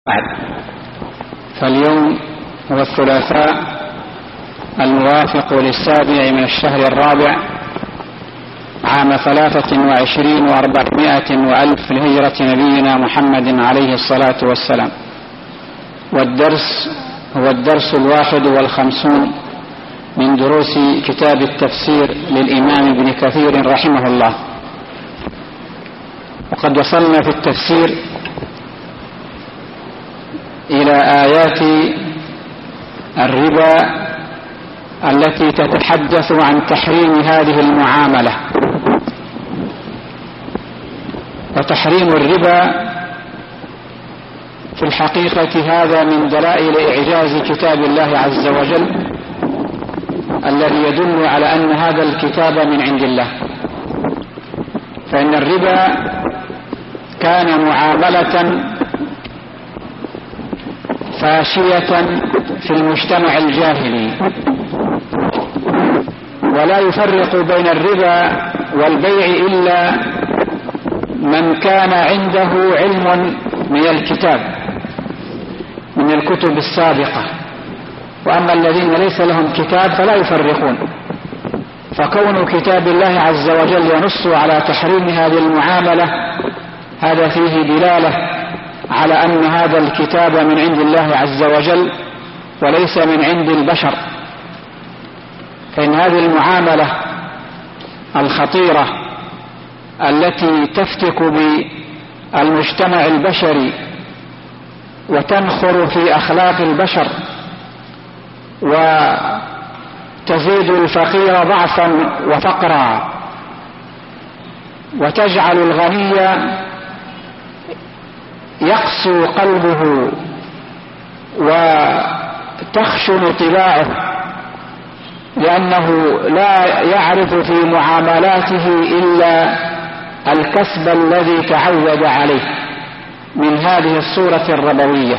بعد. فاليوم هو الثلاثاء الموافق للسابع من الشهر الرابع عام 23 و400 وألف لهجرة نبينا محمد عليه الصلاة والسلام، والدرس هو الدرس 51 من دروس كتاب التفسير للإمام ابن كثير رحمه الله. وقد وصلنا في التفسير إلى آيات الربا التي تتحدث عن تحريم هذه المعاملة. وتحريم الربا في الحقيقة هذا من دلائل إعجاز كتاب الله عز وجل الذي يدل على أن هذا الكتاب من عند الله، فإن الربا كان معاملة فاشية في المجتمع الجاهلي، ولا يفرق بين الربا والبيع إلا من كان عنده علم من الكتاب من الكتب السابقة، وأما الذين ليس لهم كتاب فلا يفرقون. فكون كتاب الله عز وجل ينص على تحريم هذه المعاملة هذا فيه دلالة على أن هذا الكتاب من عند الله عز وجل وليس من عند البشر، فإن هذه المعاملة الخطيرة التي تفتك بالمجتمع البشري وتنخر في أخلاق البشر وتزيد الفقير ضعفا وفقرا وتجعل الغني يقسو قلبه وتخشن طباعه، لأنه لا يعرف في معاملاته إلا الكسب الذي تعود عليه من هذه الصورة الربوية.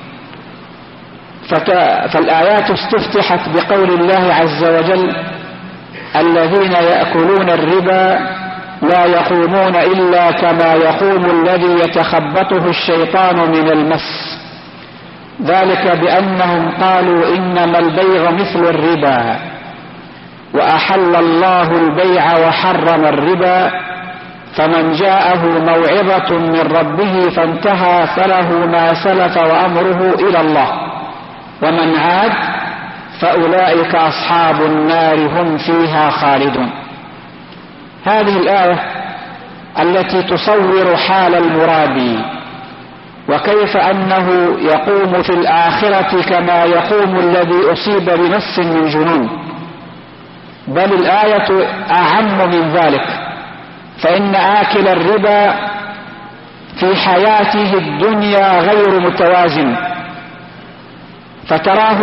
فالآيات استفتحت بقول الله عز وجل: الذين يأكلون الربا لا يقومون إلا كما يقوم الذي يتخبطه الشيطان من المس، ذلك بأنهم قالوا إنما البيع مثل الربا وأحل الله البيع وحرم الربا، فمن جاءه موعظة من ربه فانتهى فله ما سلف وأمره إلى الله ومن عاد فأولئك أصحاب النار هم فيها خالدون. هذه الآية التي تصور حال المرابي وكيف أنه يقوم في الآخرة كما يقوم الذي أصيب بمس من جنون، بل الآية أعم من ذلك، فإن آكل الربا في حياته الدنيا غير متوازن، فتراه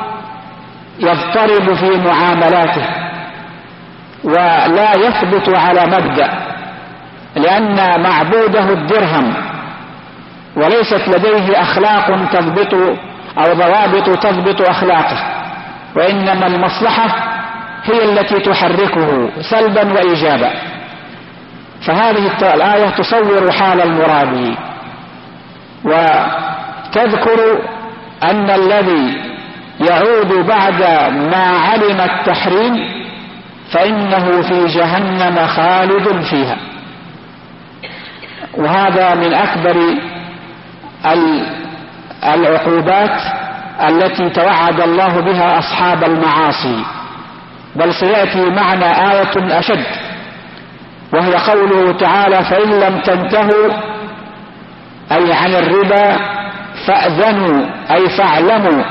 يضطرب في معاملاته ولا يثبت على مبدأ، لأن معبوده الدرهم وليست لديه أخلاق تضبط أو ضوابط تضبط أخلاقه، وإنما المصلحة هي التي تحركه سلبا وإيجابا. فهذه الآية تصور حال المرابي وتذكر أن الذي يعود بعد ما علم التحريم فإنه في جهنم خالد فيها. وهذا من أكبر العقوبات التي توعد الله بها أصحاب المعاصي، بل سيأتي معنا آية أشد، وهي قوله تعالى: فإن لم تنتهوا أي عن الربا فأذنوا أي فاعلموا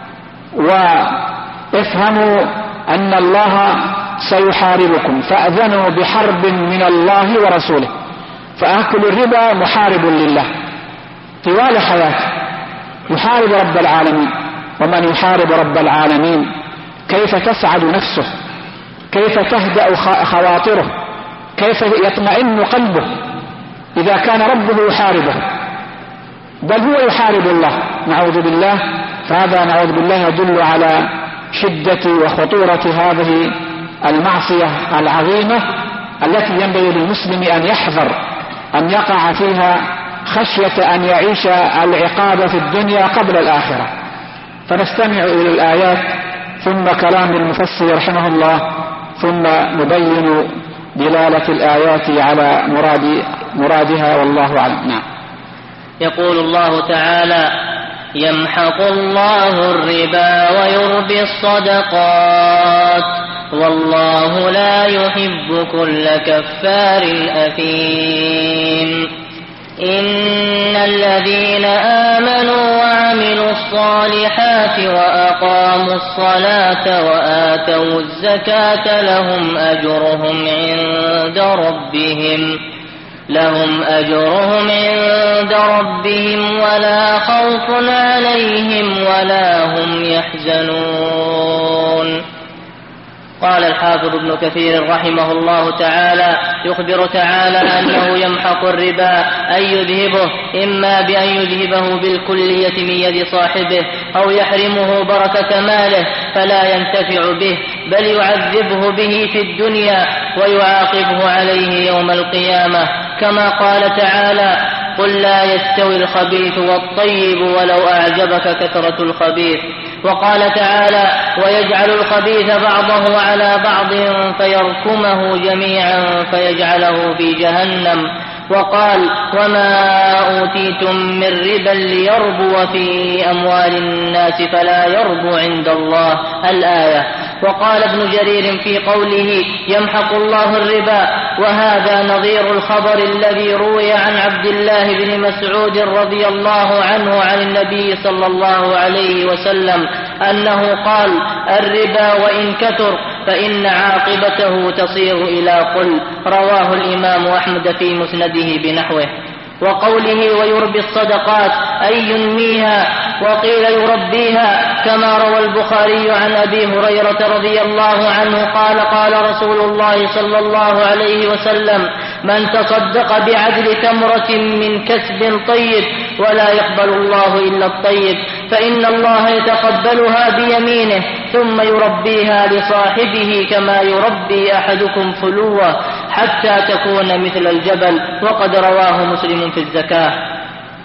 وافهموا أن الله سيحاربكم، فأذنوا بحرب من الله ورسوله. فآكل الربا محارب لله طوال حياته، يحارب رب العالمين، ومن يحارب رب العالمين كيف تسعد نفسه، كيف تهدأ خواطره، كيف يطمئن قلبه إذا كان ربه يحاربه، بل هو يحارب الله، نعوذ بالله. فهذا نعوذ بالله يدل على شدة وخطورة هذه المعصية العظيمة التي ينبغي للمسلم أن يحذر أن يقع فيها خشية أن يعيش العقاب في الدنيا قبل الآخرة. فنستمع إلى الآيات ثم كلام المفسر رحمه الله، ثم نبين دلالة الآيات على مرادها والله أعلم. نعم. يقول الله تعالى: يمحق الله الربا ويربي الصدقات والله لا يحب كل كفار أثيم. إن الذين آمنوا وعملوا الصالحات وأقاموا الصلاة وآتوا الزكاة لهم أجرهم عند ربهم ولا خوف عليهم ولا هم يحزنون. قال الحافظ ابن كثير رحمه الله تعالى: يخبر تعالى أنه يمحق الربا أي يذهبه، إما بأن يذهبه بالكلية من يد صاحبه، أو يحرمه بركة ماله فلا ينتفع به، بل يعذبه به في الدنيا ويعاقبه عليه يوم القيامة، كما قال تعالى: قل لا يستوي الخبيث والطيب ولو أعجبك كثرة الخبيث. وقال تعالى: ويجعل الخبيث بعضه على بعض فيركمه جميعا فيجعله في جهنم. وقال: وما أوتيتم من ربا ليربو في أموال الناس فلا يربو عند الله، الآية. وقال ابن جرير في قوله: يمحق الله الربا، وهذا نظير الخبر الذي روي عن عبد الله بن مسعود رضي الله عنه عن النبي صلى الله عليه وسلم أنه قال: الربا وإن كثر فإن عاقبته تصير إلى قل. رواه الإمام أحمد في مسنده بنحوه. وقوله: ويربي الصدقات أي ينميها، وقيل يربيها، كما روى البخاري عن أبي هريرة رضي الله عنه قال: قال رسول الله صلى الله عليه وسلم: من تصدق بعدل تمرة من كسب طيب ولا يقبل الله إلا الطيب فإن الله يتقبلها بيمينه ثم يربيها لصاحبه كما يربي أحدكم فلوة حتى تكون مثل الجبل. وقد رواه مسلم في الزكاة.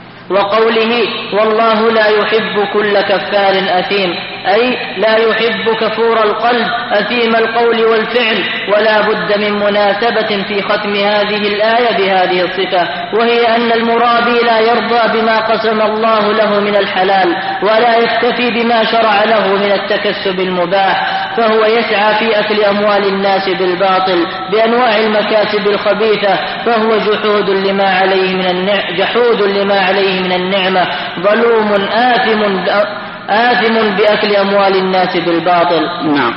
وقوله: والله لا يحب كل كفار أثيم، أي لا يحب كفور القلب أثيم القول والفعل. ولا بد من مناسبة في ختم هذه الآية بهذه الصفة، وهي أن المرابي لا يرضى بما قسم الله له من الحلال، ولا يكتفي بما شرع له من التكسب المباح، فهو يسعى في أكل أموال الناس بالباطل بأنواع المكاسب الخبيثة، فهو جحود لما عليه من النعمة، ظلوم آثم بأكل أموال الناس بالباطل. نعم.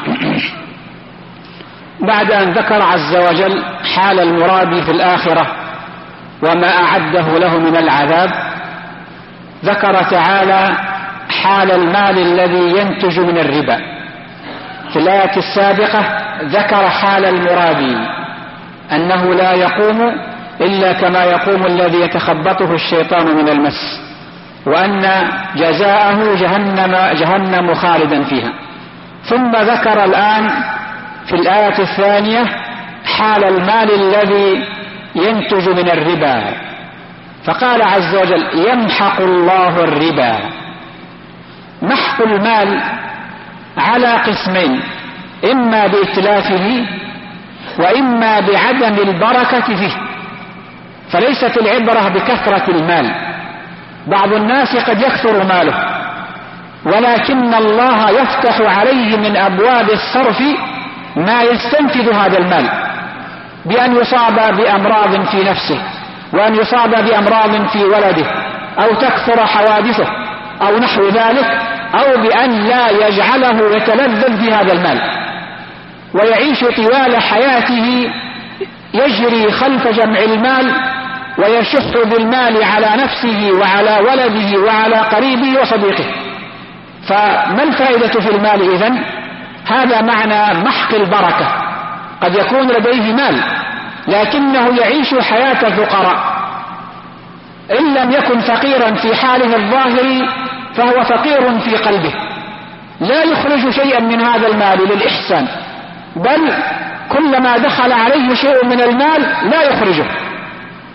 بعد أن ذكر عز وجل حال المرابي في الآخرة وما أعده له من العذاب، ذكر تعالى حال المال الذي ينتج من الربا. في الآية السابقة ذكر حال المرابي أنه لا يقوم إلا كما يقوم الذي يتخبطه الشيطان من المس، وأن جزاءه جهنم خالدا فيها. ثم ذكر الآن في الآية الثانية حال المال الذي ينتج من الربا، فقال عز وجل: يمحق الله الربا. محق المال على قسمين: إما بإتلافه وإما بعدم البركة فيه. فليست العبرة بكثرة المال، بعض الناس قد يكثر ماله ولكن الله يفتح عليه من أبواب الصرف ما يستنفذ هذا المال، بأن يصاب بأمراض في نفسه، وأن يصاب بأمراض في ولده، أو تكثر حوادثه أو نحو ذلك، أو بأن لا يجعله يتلذذ بهذا المال ويعيش طوال حياته يجري خلف جمع المال ويشح بالمال على نفسه وعلى ولده وعلى قريبه وصديقه. فما الفائدة في المال إذن؟ هذا معنى محق البركة. قد يكون لديه مال لكنه يعيش حياة الفقراء، إن لم يكن فقيرا في حاله الظاهر فهو فقير في قلبه، لا يخرج شيئا من هذا المال للإحسان، بل كلما دخل عليه شيء من المال لا يخرجه،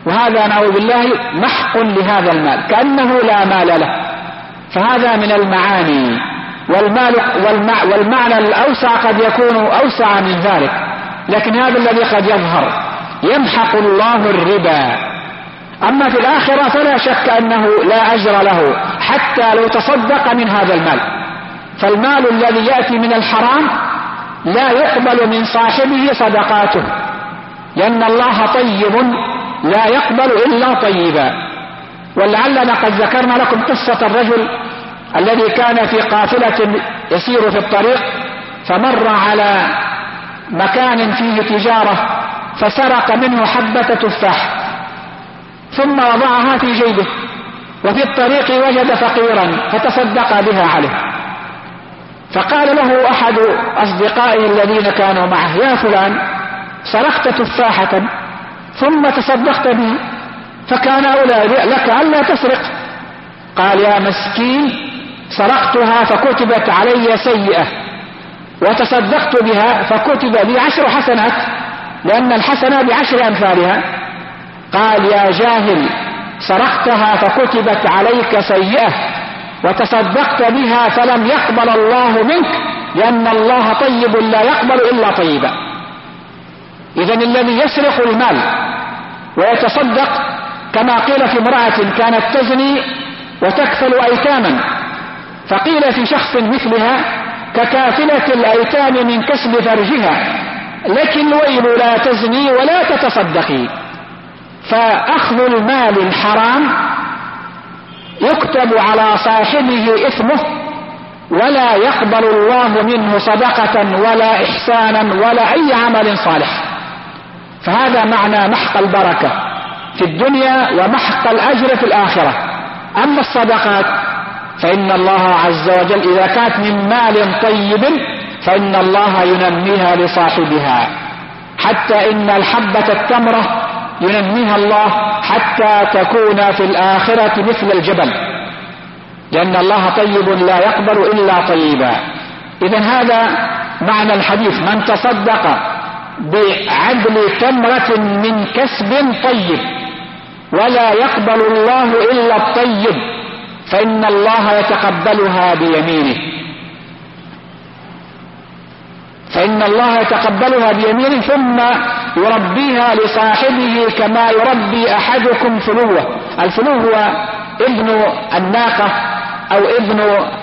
وهذا نعوذ بالله محق لهذا المال كأنه لا مال له. فهذا من المعاني. والمعنى الأوسع قد يكون أوسع من ذلك، لكن هذا الذي قد يظهر: يمحق الله الربا. أما في الآخرة فلا شك أنه لا أجر له حتى لو تصدق من هذا المال. فالمال الذي يأتي من الحرام لا يقبل من صاحبه صدقاته، لأن الله طيب لا يقبل إلا طيبا. ولعلنا قد ذكرنا لكم قصة الرجل الذي كان في قافلة يسير في الطريق، فمر على مكان فيه تجارة فسرق منه حبة تفاح ثم وضعها في جيبه، وفي الطريق وجد فقيرا فتصدق بها عليه. فقال له أحد أصدقائه الذين كانوا معه: يا فلان، سرقت تفاحة ثم تصدقت بها، فكان أولى لك ألا تسرق. قال: يا مسكين، سرقتها فكتبت علي سيئة، وتصدقت بها فكتب لي 10 حسنات، لأن الحسنة ب10 أمثالها. قال: يا جاهل، سرقتها فكتبت عليك سيئة وتصدقت بها فلم يقبل الله منك، لأن الله طيب لا يقبل إلا طيبا. إذن الذي يسرق المال ويتصدق، كما قيل في امرأة كانت تزني وتكفل أيتاما، فقيل في شخص مثلها: ككافلة الأيتام من كسب فرجها، لكن الويل لا تزني ولا تتصدقي. فأخذ المال الحرام يكتب على صاحبه إثمه، ولا يقبل الله منه صدقة ولا إحسانا ولا أي عمل صالح. فهذا معنى محق البركة في الدنيا ومحق الأجر في الآخرة. أما الصدقات فإن الله عز وجل إذا كانت من مال طيب فإن الله ينميها لصاحبها، حتى إن الحبة التمرة ينميها الله حتى تكون في الآخرة مثل الجبل، لأن الله طيب لا يقبل إلا طيبا. إذن هذا معنى الحديث: من تصدق بعدل تمرة من كسب طيب ولا يقبل الله إلا الطيب فإن الله يتقبلها بيمينه، ثم يربيها لصاحبه كما يربي أحدكم فلوه. الفلو هو ابن الناقة أو ابن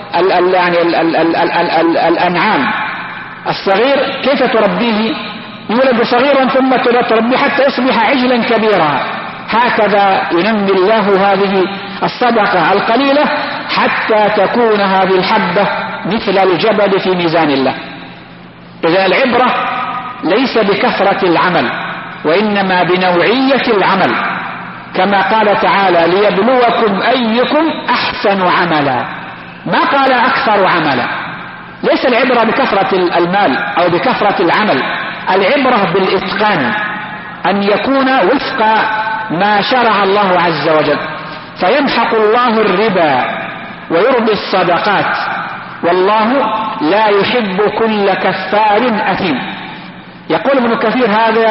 الأنعام الصغير. كيف تربيه؟ يولد صغيرا ثم تربيه حتى يصبح عجلا كبيرا. هكذا ينمي الله هذه الصدقة القليلة حتى تكون هذه الحبة مثل الجبل في ميزان الله. إذا العبرة ليس بكثرة العمل وإنما بنوعية العمل، كما قال تعالى: ليبلوكم أيكم أحسن عملا، ما قال أكثر عملا. ليس العبرة بكثرة المال أو بكثرة العمل، العبرة بالإتقان، أن يكون وفق ما شرع الله عز وجل. فيمحق الله الربا ويربي الصدقات، والله لا يحب كل كفار أثيم. يقول ابن كثير: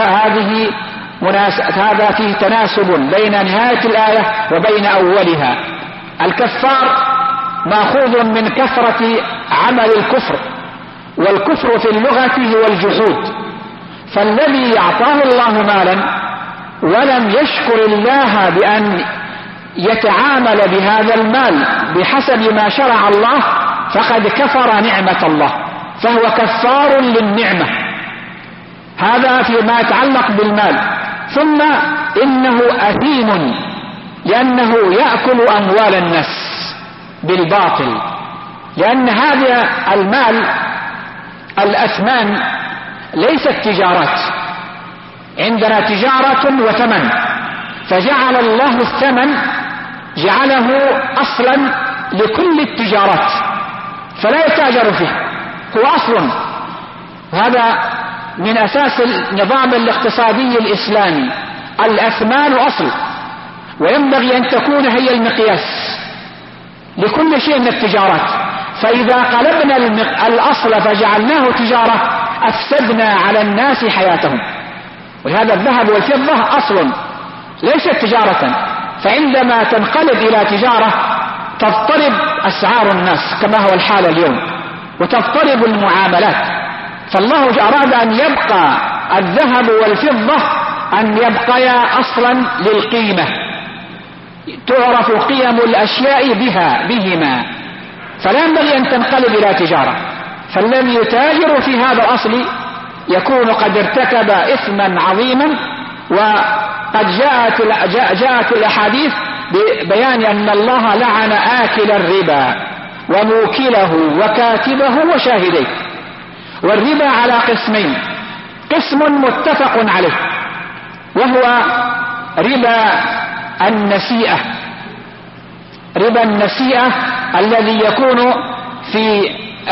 هذا فيه تناسب بين نهاية الآية وبين أولها. الكفار مأخوذ من كثرة عمل الكفر، والكفر في اللغة هو الجحود. فالذي أعطاه الله مالا ولم يشكر الله بأن يتعامل بهذا المال بحسب ما شرع الله فقد كفر نعمة الله، فهو كفار للنعمة. هذا فيما يتعلق بالمال. ثم إنه أثيم لأنه يأكل أموال الناس بالباطل، لأن هذا المال الأثمان ليست تجارات. عندنا تجارة وثمن، فجعل الله الثمن جعله أصلا لكل التجارات فلا يتاجر فيه، هو أصل. وهذا من أساس النظام الاقتصادي الإسلامي، الأثمان أصل، وينبغي أن تكون هي المقياس لكل شيء من التجارات. فإذا قلبنا الأصل فجعلناه تجارة أفسدنا على الناس حياتهم. ولهذا الذهب والفضة أصل، ليست تجارة. فعندما تنقلب إلى تجارة تضطرب أسعار الناس كما هو الحال اليوم، وتضطرب المعاملات. فالله أراد أن يبقى الذهب والفضة أن يبقيا أصلا للقيمة، تعرف قيم الأشياء بهما، فلا ينبغي أن تنقلب إلى تجارة. فالذي يتاجر في هذا الأصل يكون قد ارتكب إثما عظيما. وقد جاءت الأحاديث ببيان أن الله لعن آكل الربا وموكله وكاتبه وشاهديه. والربا على قسمين: قسم متفق عليه وهو ربا النسيئة، ربا النسيئة الذي يكون في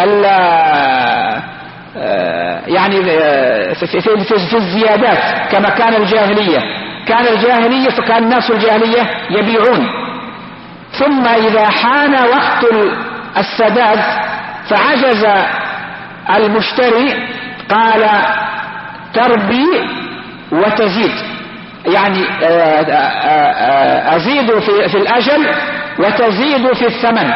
يعني في الزيادات كما كان الجاهلية. فكان الناس الجاهلية يبيعون، ثم إذا حان وقت السداد فعجز المشتري قال تربي وتزيد، يعني أزيد في الأجل وتزيد في الثمن.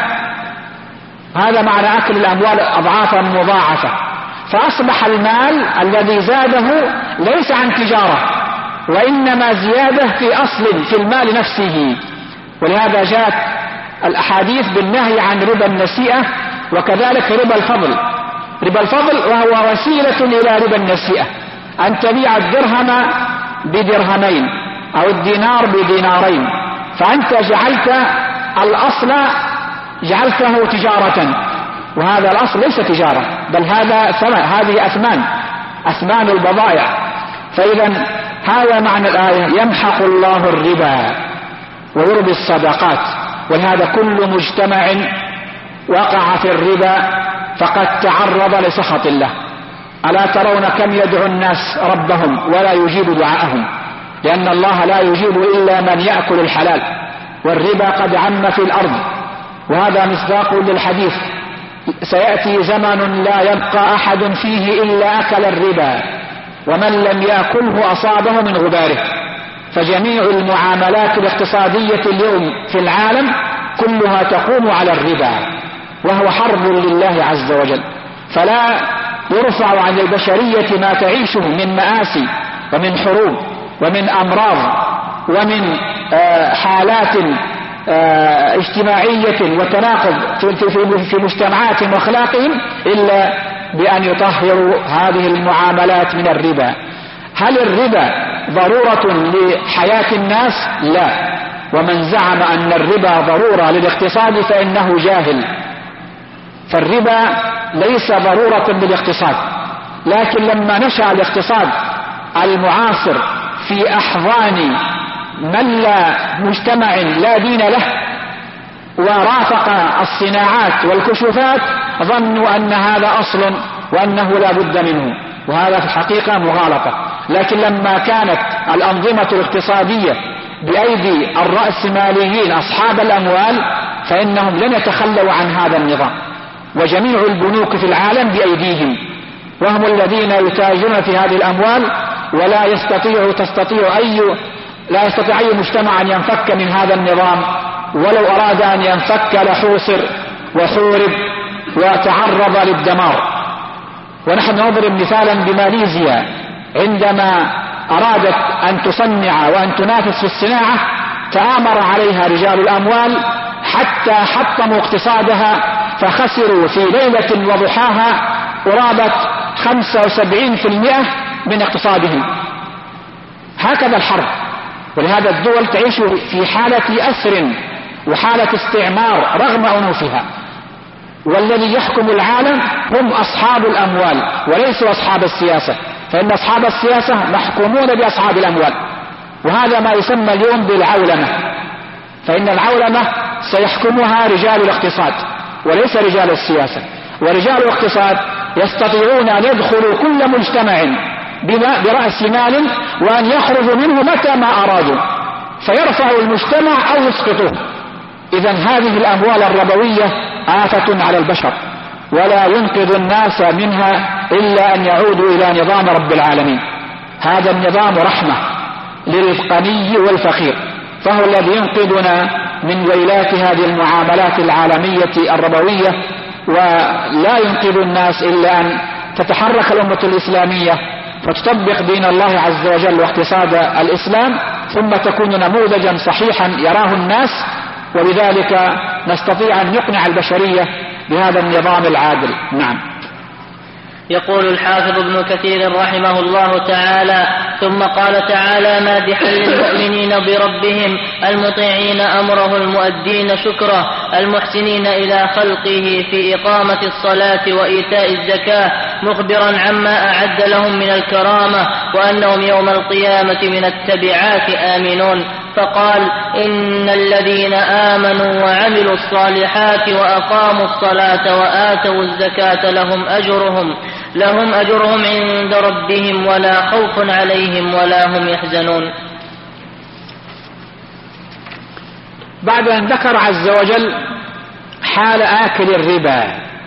هذا معنى أكل الأموال أضعافا مضاعفة. فأصبح المال الذي زاده ليس عن تجارة، وإنما زيادة في أصل في المال نفسه. ولهذا جاءت الأحاديث بالنهي عن ربا النسيئة، وكذلك ربا الفضل. ربا الفضل وهو وسيلة إلى ربا النسيئة، أن تبيع الدرهم بدرهمين أو الدينار بدينارين، فأنت جعلت الأصل جعلته تجارة، وهذا الأصل ليس تجارة، بل هذا ثمن، هذه أثمان البضائع. فإذا هذا معنى الآية: يمحق الله الربا ويربي الصدقات. ولهذا كل مجتمع وقع في الربا فقد تعرض لسخط الله. ألا ترون كم يدعو الناس ربهم ولا يجيب دعاءهم؟ لأن الله لا يجيب إلا من يأكل الحلال، والربا قد عم في الأرض. وهذا مصداق للحديث: سيأتي زمن لا يبقى أحد فيه إلا أكل الربا، ومن لم يأكله أصابه من غباره. فجميع المعاملات الاقتصادية اليوم في العالم كلها تقوم على الربا، وهو حرب لله عز وجل. فلا يرفع عن البشرية ما تعيشه من مآسي ومن حروب ومن أمراض ومن حالات اجتماعية وتناقض في مجتمعات وأخلاقهم إلا بأن يطهروا هذه المعاملات من الربا. هل الربا ضرورة لحياة الناس؟ لا. ومن زعم أن الربا ضرورة للاقتصاد فإنه جاهل. فالربا ليس ضرورة للاقتصاد، لكن لما نشأ الاقتصاد المعاصر في أحضان من لا مجتمع لا دين له ورافق الصناعات والكشوفات، ظنوا أن هذا أصل وأنه لا بد منه، وهذا في الحقيقة مغالطة. لكن لما كانت الأنظمة الاقتصادية بأيدي الرأسماليين أصحاب الأموال فإنهم لن يتخلوا عن هذا النظام، وجميع البنوك في العالم بأيديهم، وهم الذين يتاجرون في هذه الأموال. ولا لا يستطيع أي مجتمع أن ينفك من هذا النظام، ولو أراد أن ينفك لحوصر وحورب وتعرض للدمار. ونحن نضرب مثالا بماليزيا، عندما أرادت أن تصنع وأن تنافس في الصناعة تآمر عليها رجال الأموال حتى حطموا اقتصادها، فخسروا في ليلة وضحاها قرابة 75% من اقتصادهم. هكذا الحرب. ولهذا الدول تعيش في حالة أسر وحالة استعمار رغم أنوفها، والذي يحكم العالم هم أصحاب الأموال وليسوا أصحاب السياسة، فإن أصحاب السياسة محكومون بأصحاب الأموال. وهذا ما يسمى اليوم بالعولمة، فإن العولمة سيحكمها رجال الاقتصاد وليس رجال السياسة. ورجال الاقتصاد يستطيعون أن يدخلوا كل مجتمع برأس مال وأن يخرجوا منه متى ما أرادوا، فيرفعوا المجتمع أو يسقطوه. إذن هذه الأموال الربوية آفة على البشر، ولا ينقذ الناس منها إلا أن يعودوا إلى نظام رب العالمين. هذا النظام رحمة، للغني والفقير، فهو الذي ينقذنا من ويلات هذه المعاملات العالمية الربوية. ولا ينقذ الناس إلا أن تتحرك الأمة الإسلامية فتطبق دين الله عز وجل واقتصاد الإسلام، ثم تكون نموذجا صحيحا يراه الناس، وبذلك نستطيع أن نقنع البشرية بهذا النظام العادل. نعم. يقول الحافظ ابن كثير رحمه الله تعالى: ثم قال تعالى مادحا للمؤمنين بربهم المطيعين أمره المؤدين شكره المحسنين إلى خلقه في إقامة الصلاة وإيتاء الزكاة، مخبرا عما أعد لهم من الكرامة وأنهم يوم القيامة من التبعات آمنون، فقال: إن الذين آمنوا وعملوا الصالحات وأقاموا الصلاة وآتوا الزكاة لهم أجرهم عند ربهم ولا خوف عليهم ولا هم يحزنون. بعد أن ذكر عز وجل حال آكل الربا،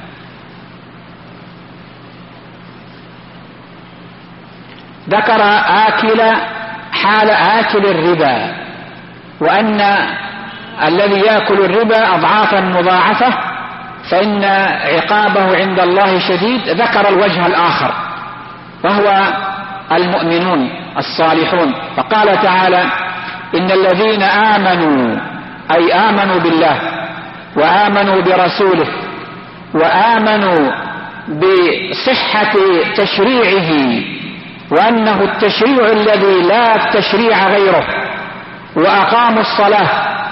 ذكر حال آكل الربا، وأن الذي يأكل الربا أضعافا مضاعفة فإن عقابه عند الله شديد. ذكر الوجه الآخر وهو المؤمنون الصالحون، فقال تعالى: إن الذين آمنوا، أي آمنوا بالله وآمنوا برسوله وآمنوا بصحة تشريعه وأنه التشريع الذي لا تشريع غيره، وأقاموا الصلاة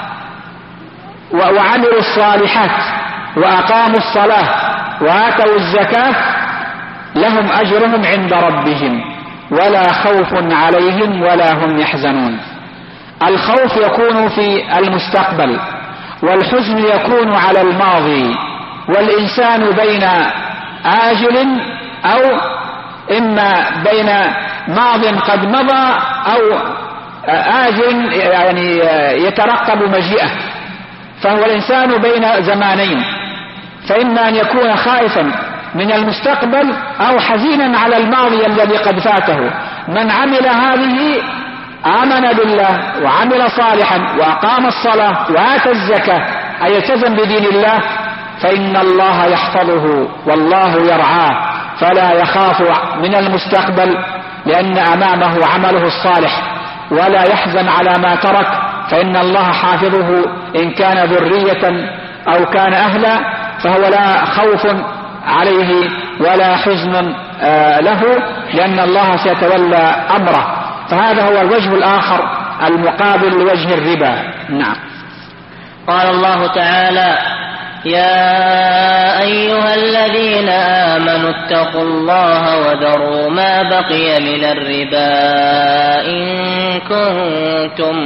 وعملوا الصالحات وأقاموا الصلاة وآتوا الزكاة، لهم أجرهم عند ربهم ولا خوف عليهم ولا هم يحزنون. الخوف يكون في المستقبل، والحزن يكون على الماضي، والإنسان بين آجل أو إما بين ماض قد مضى أو آجل يعني يترقب مجيئه، فهو الإنسان بين زمانين، فإما أن يكون خائفا من المستقبل أو حزينا على الماضي الذي قد فاته. من عمل هذه آمن بالله وعمل صالحا وأقام الصلاة وآتى الزكاة، أي التزم بدين الله، فإن الله يحفظه والله يرعاه، فلا يخاف من المستقبل لأن أمامه عمله الصالح، ولا يحزن على ما ترك، فإن الله حافظه إن كان ذرية أو كان أهلا، فهو لا خوف عليه ولا حزن له، لأن الله سيتولى أمره. فهذا هو الوجه الآخر المقابل لوجه الربا. نعم. قال الله تعالى: يا أيها الذين آمنوا اتقوا الله وذروا ما بقي من الربا إن كنتم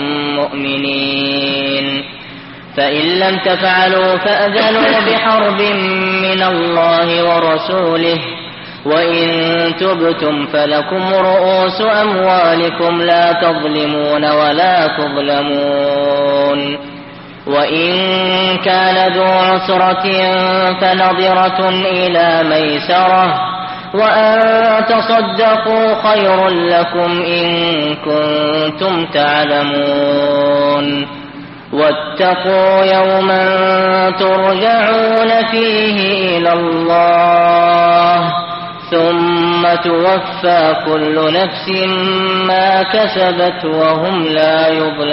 مؤمنين، فإن لم تفعلوا فأذنوا بحرب من الله ورسوله، وإن تبتم فلكم رؤوس أموالكم لا تظلمون ولا تظلمون، وإن كان ذو عسرة فنظرة إلى ميسرة، وأن تصدقوا خير لكم إن كنتم تعلمون، واتقوا يوما ترجعون فيه إلى الله ثم توفى كل نفس ما كسبت وهم لا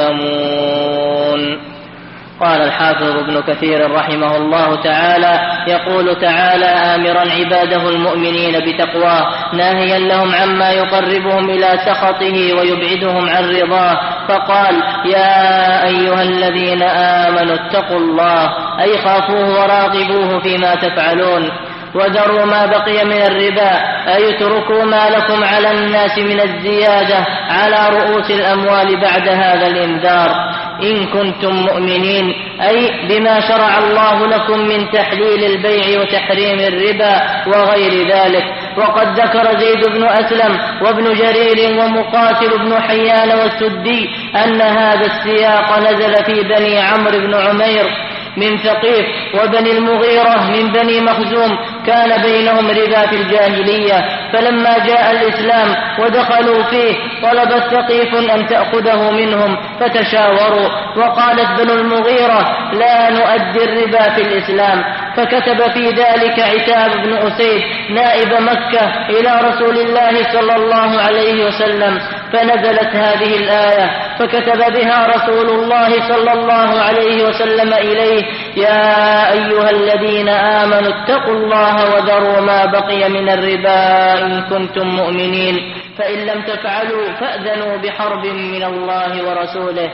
يظلمون. قال الحافظ ابن كثير رحمه الله تعالى: يقول تعالى آمرا عباده المؤمنين بتقواه، ناهيا لهم عما يقربهم إلى سخطه ويبعدهم عن رضاه، فقال: يا أيها الذين آمنوا اتقوا الله، أي خافوه وراقبوه فيما تفعلون، وذروا ما بقي من الربا، أي اتركوا ما لكم على الناس من الزيادة على رؤوس الأموال بعد هذا الإنذار، إن كنتم مؤمنين، أي بما شرع الله لكم من تحليل البيع وتحريم الربا وغير ذلك. وقد ذكر زيد بن أسلم وابن جرير ومقاتل بن حيان والسدي أن هذا السياق نزل في بني عمرو بن عمير من ثقيف وبني المغيرة من بني مخزوم كان بينهم ربا في الجاهلية، فلما جاء الإسلام ودخلوا فيه طلبت ثقيف أن تأخذه منهم فتشاوروا، وقالت بنو المغيرة لا نؤدي الربا في الإسلام، فكتب في ذلك عتاب بن أسيد نائب مكة إلى رسول الله صلى الله عليه وسلم، فنزلت هذه الآية فكتب بها رسول الله صلى الله عليه وسلم إليه: يا أيها الذين آمنوا اتقوا الله وذروا ما بقي من الربا إن كنتم مؤمنين، فإن لم تفعلوا فأذنوا بحرب من الله ورسوله.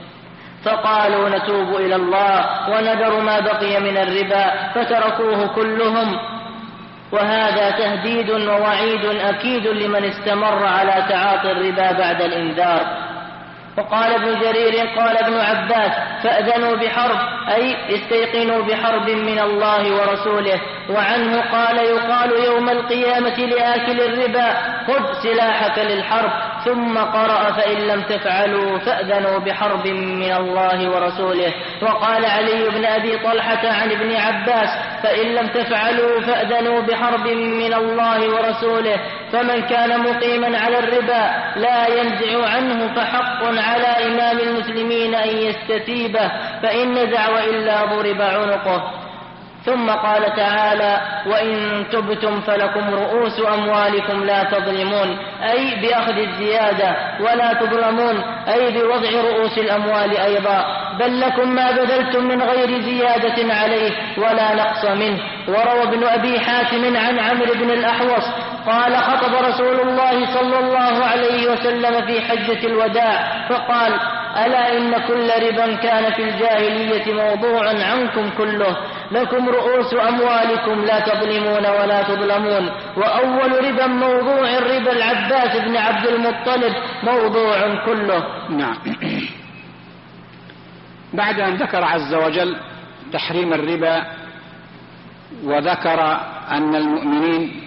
فقالوا نتوب إلى الله ونذر ما بقي من الربا، فتركوه كلهم. وهذا تهديد ووعيد أكيد لمن استمر على تعاطي الربا بعد الإنذار. وقال ابن جرير قال ابن عباس: فأذنوا بحرب أي استيقنوا بحرب من الله ورسوله. وعنه قال: يقال يوم القيامة لآكل الربا: خذ سلاحك للحرب. ثم قرأ: فإن لم تفعلوا فأذنوا بحرب من الله ورسوله. وقال علي بن أبي طلحة عن ابن عباس: فإن لم تفعلوا فأذنوا بحرب من الله ورسوله. فمن كان مقيما على الربا لا ينزع عنه فحق على إمام المسلمين أن يستتيبه، فإن نزع وإلا ضرب عنقه. ثم قال تعالى: وإن تبتم فلكم رؤوس أموالكم لا تظلمون، أي بأخذ الزيادة، ولا تظلمون أي بوضع رؤوس الأموال أيضا، بل لكم ما بذلتم من غير زيادة عليه ولا نقص منه. وروى ابن أبي حاتم عن عمرو بن الأحوص قال: خطب رسول الله صلى الله عليه وسلم في حجة الوداع فقال: ألا إن كل ربا كان في الجاهلية موضوع عنكم كله، لكم رؤوس أموالكم لا تظلمون ولا تظلمون. وأول ربا موضوع الربا العباس بن عبد المطلب موضوع كله. نعم. بعد أن ذكر عز وجل تحريم الربا، وذكر أن المؤمنين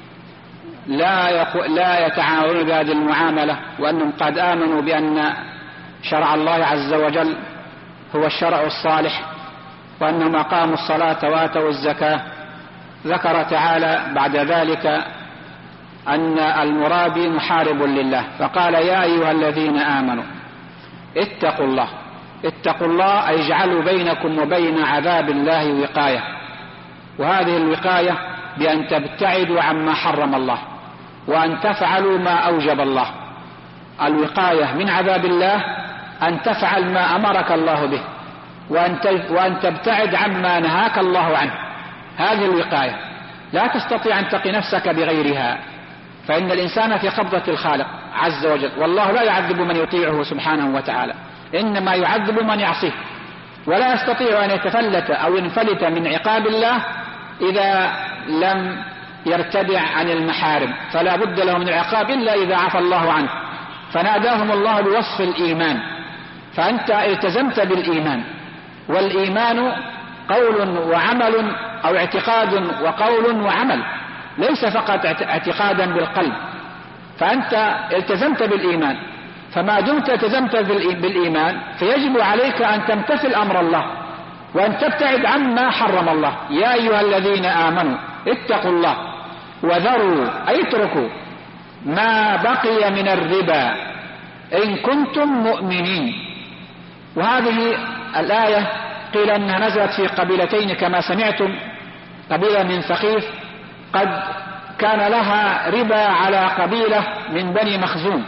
لا يتعاملون بهذه المعاملة، وأنهم قد آمنوا بأن شرع الله عز وجل هو الشرع الصالح، وأنهم أقاموا الصلاة وآتوا الزكاة، ذكر تعالى بعد ذلك أن المرابي محارب لله، فقال: يا أيها الذين آمنوا اتقوا الله. اتقوا الله أي اجعلوا بينكم وبين عذاب الله وقاية، وهذه الوقاية بأن تبتعدوا عما حرم الله وأن تفعلوا ما أوجب الله. الوقاية من عذاب الله أن تفعل ما أمرك الله به، وأن تبتعد عما نهاك الله عنه. هذه الوقاية لا تستطيع أن تقي نفسك بغيرها، فإن الإنسان في قبضة الخالق عز وجل، والله لا يعذب من يطيعه سبحانه وتعالى، إنما يعذب من يعصيه، ولا يستطيع أن يتفلت أو ينفلت من عقاب الله إذا لم يرتدع عن المحارم، فلا بد له من العقاب إلا إذا عفى الله عنه. فناداهم الله بوصف الإيمان، فأنت التزمت بالإيمان، والإيمان قول وعمل، أو اعتقاد وقول وعمل، ليس فقط اعتقادا بالقلب. فأنت التزمت بالإيمان، فما دمت التزمت بالإيمان فيجب عليك أن تمتثل أمر الله وأن تبتعد عما حرم الله. يا أيها الذين آمنوا اتقوا الله وذروا أي اتركوا ما بقي من الربا إن كنتم مؤمنين. وهذه الآية قيل أنها نزلت في قبيلتين كما سمعتم، قبيلة من ثقيف قد كان لها ربا على قبيلة من بني مخزوم،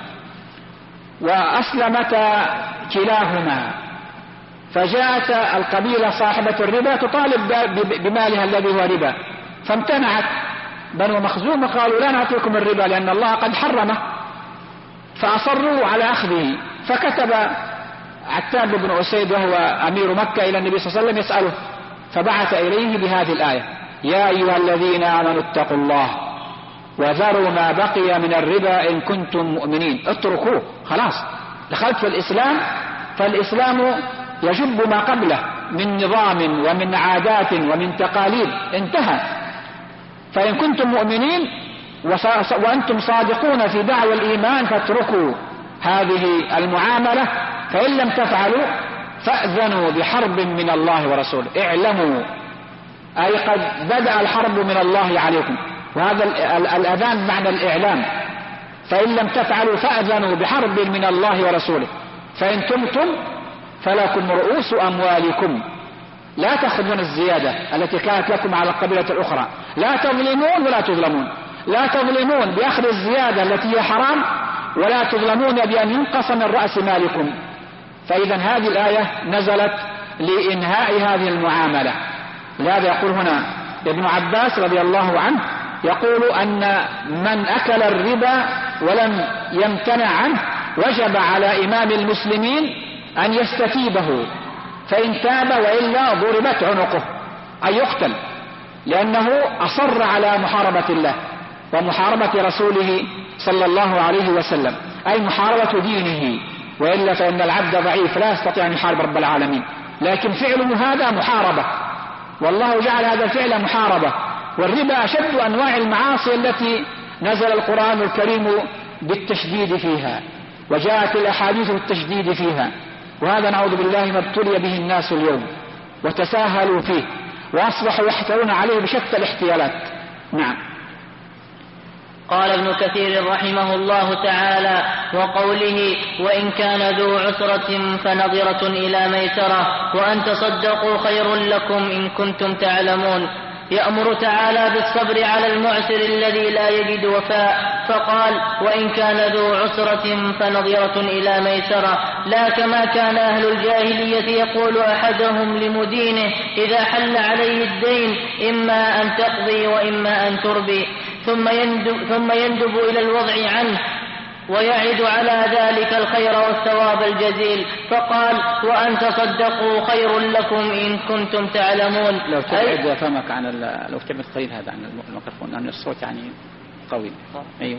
وأسلمتا كلاهما، فجاءت القبيلة صاحبة الربا تطالب بمالها الذي هو ربا، فامتنعت بنو مخزوم وقالوا لا نعطيكم الربا لأن الله قد حرمه، فأصروا على أخذه. فكتب عتاب بن أسيد وهو أمير مكة إلى النبي صلى الله عليه وسلم يسأله، فبعث إليه بهذه الآية: يا أيها الذين آمنوا اتقوا الله وذروا ما بقي من الربا إن كنتم مؤمنين. اتركوه، خلاص دخلت في الإسلام، فالإسلام يجب ما قبله من نظام ومن عادات ومن تقاليد، انتهى. فإن كنتم مؤمنين وأنتم صادقون في دعوى الإيمان فاتركوا هذه المعاملة، فإن لم تفعلوا فأذنوا بحرب من الله ورسوله. اعلموا أي قد بدأ الحرب من الله عليكم، وهذا الأذان معنى الإعلام. فإن لم تفعلوا فأذنوا بحرب من الله ورسوله، فإن تمتم فلكم رؤوس أموالكم، لا تأخذون الزيادة التي كانت لكم على القبيلة الأخرى، لا تظلمون ولا تظلمون، لا تظلمون بأخذ الزيادة التي هي حرام، ولا تظلمون بأن ينقص من رأس مالكم. فإذا هذه الآية نزلت لإنهاء هذه المعاملة. لهذا يقول هنا ابن عباس رضي الله عنه يقول أن من أكل الربا ولم يمتنع عنه وجب على إمام المسلمين أن يستتيبه، فإن تاب وإلا ضربت عنقه أي يقتل، لأنه أصر على محاربة الله ومحاربة رسوله صلى الله عليه وسلم، أي محاربة دينه، وإلا فإن العبد ضعيف لا يستطيع أن يحارب رب العالمين، لكن فعله هذا محاربة، والله جعل هذا الفعل محاربة. والربا أشد أنواع المعاصي التي نزل القرآن الكريم بالتشديد فيها، وجاءت الأحاديث بالتشديد فيها، وهذا نعوذ بالله ما ابتلي به الناس اليوم وتساهلوا فيه وأصبحوا يحتلون عليه بشتى الاحتيالات. نعم. قال ابن كثير رحمه الله تعالى: وقوله وإن كان ذو عسرة فنظرة إلى ميسرة وأن تصدقوا خير لكم إن كنتم تعلمون، يأمر تعالى بالصبر على المعسر الذي لا يجد وفاء، فقال وإن كان ذو عسرة فنظرة إلى ميسرة، لا كما كان أهل الجاهلية يقول أحدهم لمدينه إذا حل عليه الدين إما أن تقضي وإما أن تربي، ثم يندب إلى الوضع عنه ويعد على ذلك الخير والثواب الجزيل، فقال وأن تصدقوا خير لكم إن كنتم تعلمون. لو تبعد فمك عن لو تبعد قليل هذا عن الميكروفون لأن الصوت يعني قوي. أيوه.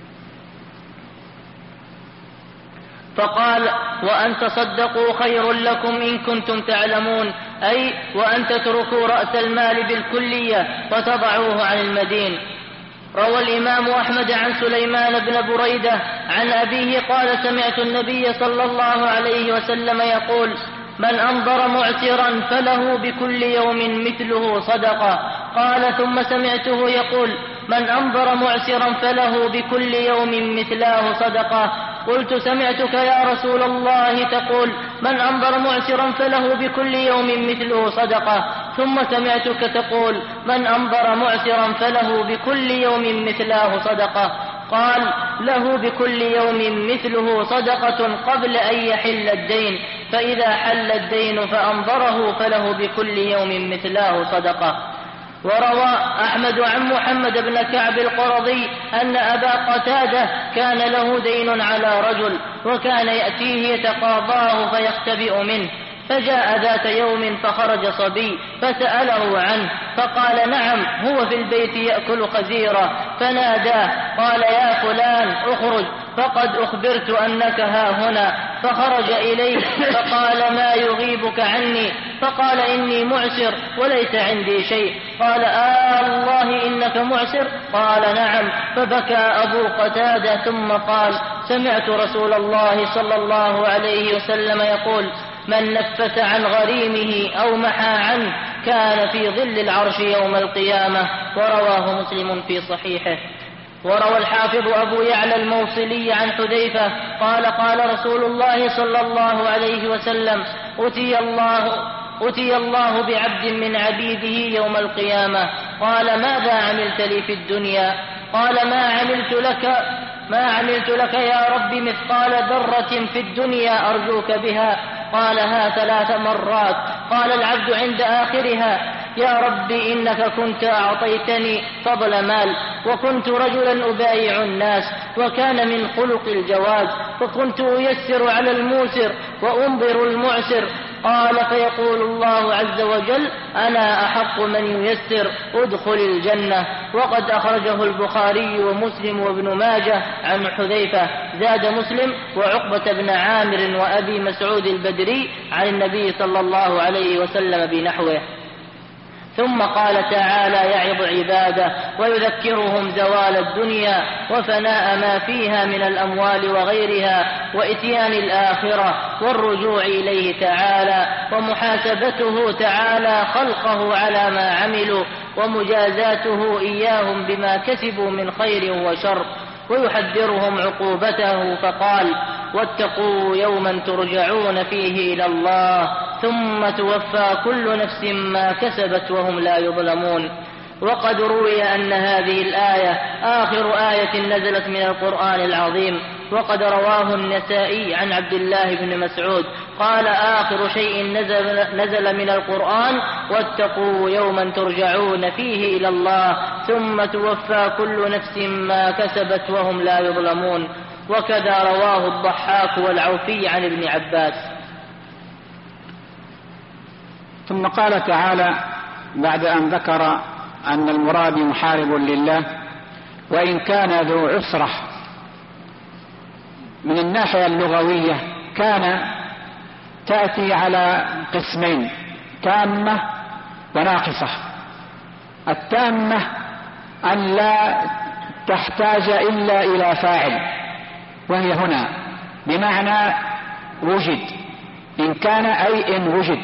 فقال وأن تصدقوا خير لكم إن كنتم تعلمون، أي وأن تتركوا رأس المال بالكلية وتضعوه عن المدين. روى الإمام أحمد عن سليمان بن بريدة عن أبيه قال سمعت النبي صلى الله عليه وسلم يقول من أنظر معسرا فله بكل يوم مثله صدقة. قال ثم سمعته يقول من أنظر معسرا فله بكل يوم مثله صدقة. قلت سمعتك يا رسول الله تقول من أنظر معسرا فله بكل يوم مثله صدقة، ثم سمعتك تقول من أنظر معسرا فله بكل يوم مثله صدقة. قال له بكل يوم مثله صدقة قبل أن يحل الدين، فإذا حل الدين فأنظره فله بكل يوم مثله صدقة. وروى أحمد عن محمد بن كعب القرظي أن أبا قتادة كان له دين على رجل وكان يأتيه يتقاضاه فيختبئ منه، فجاء ذات يوم فخرج صبي فسأله عنه فقال نعم هو في البيت يأكل خزيرا، فناداه قال يا فلان اخرج فقد أخبرت أنك ها هنا، فخرج إليه فقال ما يغيبك عني؟ فقال إني معسر وليس عندي شيء. قال الله إنك معسر؟ قال نعم. فبكى أبو قتادة ثم قال سمعت رسول الله صلى الله عليه وسلم يقول من نفس عن غريمه أو محى عنه كان في ظل العرش يوم القيامة. ورواه مسلم في صحيحه. وروى الحافظ أبو يعلى الموصلي عن حذيفة قال قال رسول الله صلى الله عليه وسلم أتي الله بعبد من عبيده يوم القيامة قال ماذا عملت لي في الدنيا؟ قال ما عملت لك يا رب مثقال ذرة في الدنيا أرجوك بها. قالها 3 مرات. قال العبد عند آخرها يا رب إنك كنت أعطيتني فضل مال، وكنت رجلا أبايع الناس، وكان من خلق الجواد، فكنت أيسر على الموسر وأنظر المعسر. قال فيقول الله عز وجل أنا أحق من ييسر ادخل الجنة. وقد أخرجه البخاري ومسلم وابن ماجه عن حذيفة. زاد مسلم وعقبة بن عامر وأبي مسعود البدري عن النبي صلى الله عليه وسلم بنحوه. ثم قال تعالى يعظ عباده ويذكرهم زوال الدنيا وفناء ما فيها من الأموال وغيرها وإتيان الآخرة والرجوع إليه تعالى ومحاسبته تعالى خلقه على ما عملوا ومجازاته إياهم بما كسبوا من خير وشر، ويحذرهم عقوبته فقال واتقوا يوما ترجعون فيه إلى الله ثم توفى كل نفس ما كسبت وهم لا يظلمون. وقد روي أن هذه الآية آخر آية نزلت من القرآن العظيم، وقد رواه النسائي عن عبد الله بن مسعود قال آخر شيء نزل من القرآن واتقوا يوما ترجعون فيه إلى الله ثم توفى كل نفس ما كسبت وهم لا يظلمون. وكذا رواه الضحاك والعوفي عن ابن عباس. ثم قال تعالى بعد أن ذكر أن المراد محارب لله وإن كان ذو عسرة، من الناحية اللغوية كان تأتي على قسمين: تامة وناقصة. التامة أن لا تحتاج إلا إلى فاعل، وهي هنا بمعنى وجد، إن كان أي إن وجد،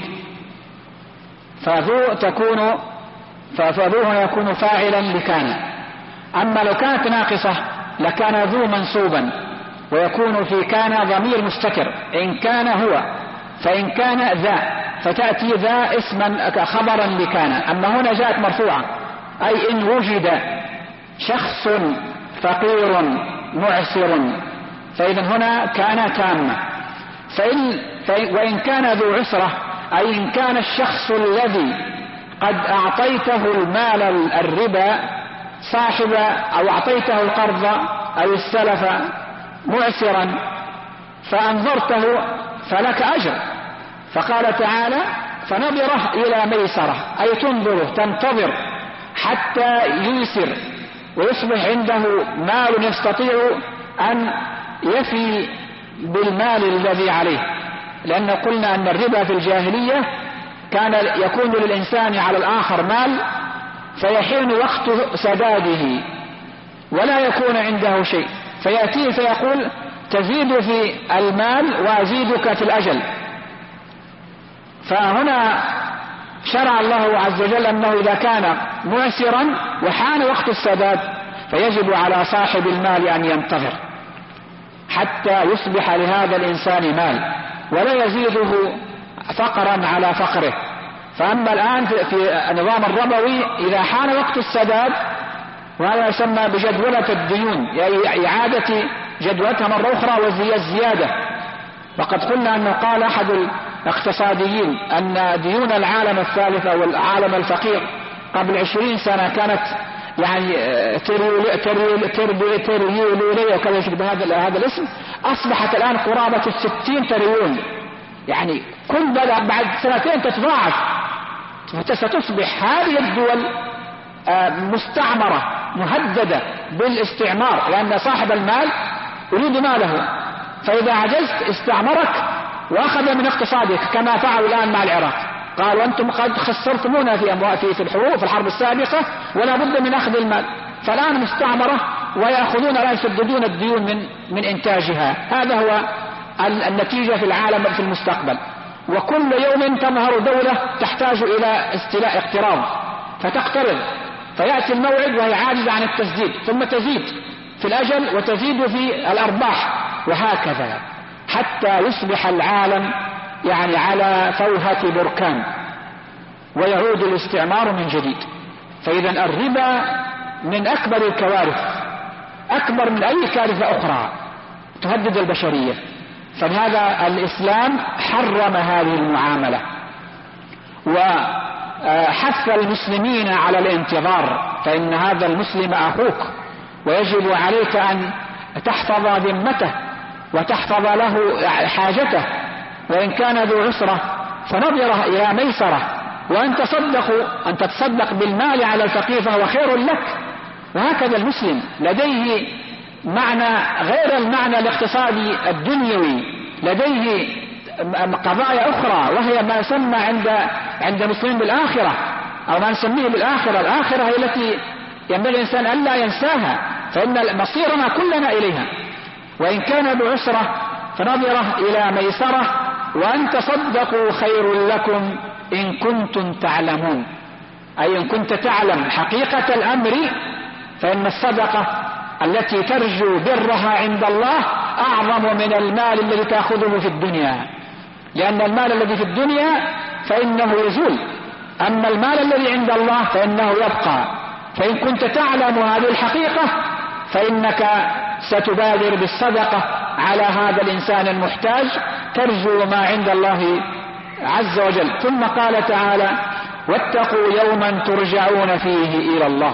فذو هنا يكون فاعلا لكان. أما لو كانت ناقصة لكان ذو منصوبا، ويكون في كان ضمير مستتر إن كان هو، فإن كان ذا فتأتي ذا اسما خبرا لكان. أما هنا جاءت مرفوعة أي إن وجد شخص فقير معسر، فإذا هنا كان تامة. وإن كان ذو عسرة أي إن كان الشخص الذي قد أعطيته المال الربا صاحب أو أعطيته القرض أو السلف معسرا فأنظرته فلك أجر. فقال تعالى فنظره إلى ميسرة أي تنظره تنتظر حتى ييسر ويصبح عنده مال يستطيع أن يفي بالمال الذي عليه. لأن قلنا أن الربا في الجاهلية كان يكون للإنسان على الآخر مال فيحين وقت سداده ولا يكون عنده شيء، فيأتيه فيقول تزيد في المال وأزيدك في الأجل. فهنا شرع الله عز وجل أنه إذا كان معسرا وحان وقت السداد فيجب على صاحب المال أن ينتظر حتى يصبح لهذا الإنسان مال ولا يزيده فقرا على فقره. فأما الآن في النظام الربوي إذا حان وقت السداد، وهذا يسمى بجدولة الديون، يعني إعادة جدولتها مرة أخرى والزيادة. وقد قلنا أنه قال أحد الاقتصاديين أن ديون العالم الثالث أو العالم الفقير قبل 20 سنة كانت يعني تريولية وكذا يشبه هذا الاسم، أصبحت الآن قرابة 60 تريون، يعني كل بعد سنتين تتضاعف، ستصبح هذه الدول مستعمرة مهددة بالاستعمار، لأن صاحب المال يريد ماله، فإذا عجزت استعمرك وأخذ من اقتصادك كما فعلوا الآن مع العراق. قالوا أنتم قد خسرتمونا في الحرب السابقة ولا بد من أخذ المال، فالآن مستعمرة ويأخذون لا يسددون الديون من إنتاجها. هذا هو النتيجة في العالم في المستقبل. وكل يوم تظهر دولة تحتاج إلى اقتراض فتقترض فيأتي الموعد وهي عاجزة عن التسديد، ثم تزيد في الأجل وتزيد في الأرباح، وهكذا حتى يصبح العالم يعني على فوهة بركان ويعود الاستعمار من جديد. فإذا الربا من أكبر الكوارث، أكبر من أي كارثة أخرى تهدد البشرية. فلهذا الإسلام حرم هذه المعاملة وحث المسلمين على الانتظار، فإن هذا المسلم أخوك ويجب عليك أن تحفظ ذمته وتحفظ له حاجته، وإن كان ذو عسرة فنظره إلى ميسرة، وأن تتصدق بالمال على الفقير فهو خير لك. وهكذا المسلم لديه معنى غير المعنى الاقتصادي الدنيوي، لديه قضايا أخرى وهي ما يسمى عند المسلمين بالآخرة. أو ما نسميه بالآخرة. الآخرة هي التي ينبغي الإنسان أن لا ينساها، فإن مصيرنا كلنا إليها. وإن كان بعسرة فنظرة إلى ميسرة، وأن تصدقوا خير لكم إن كنتم تعلمون، أي إن كنت تعلم حقيقة الأمر، فإن الصدقة التي ترجو برها عند الله أعظم من المال الذي تأخذه في الدنيا، لأن المال الذي في الدنيا فإنه يزول، أما المال الذي عند الله فإنه يبقى. فإن كنت تعلم هذه الحقيقة فإنك ستبادر بالصدقة على هذا الإنسان المحتاج، ترجو ما عند الله عز وجل. ثم قال تعالى: واتقوا يوما ترجعون فيه إلى الله.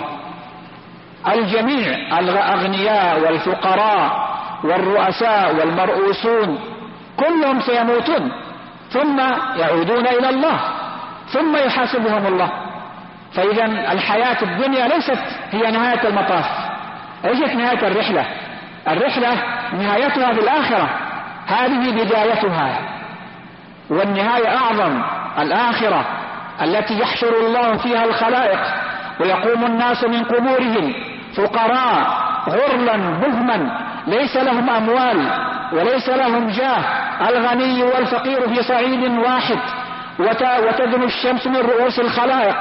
الجميع، الأغنياء والفقراء والرؤساء والمرؤوسون كلهم سيموتون، ثم يعودون إلى الله، ثم يحاسبهم الله. فإذا الحياة الدنيا ليست هي نهاية المطاف، ليست نهاية الرحلة. الرحلة نهايتها بالآخرة، هذه بدايتها، والنهاية أعظم، الآخرة التي يحشر الله فيها الخلائق ويقوم الناس من قبورهم فقراء غرلا بهما، ليس لهم أموال وليس لهم جاه، الغني والفقير في صعيد واحد، وتدنو الشمس من رؤوس الخلائق،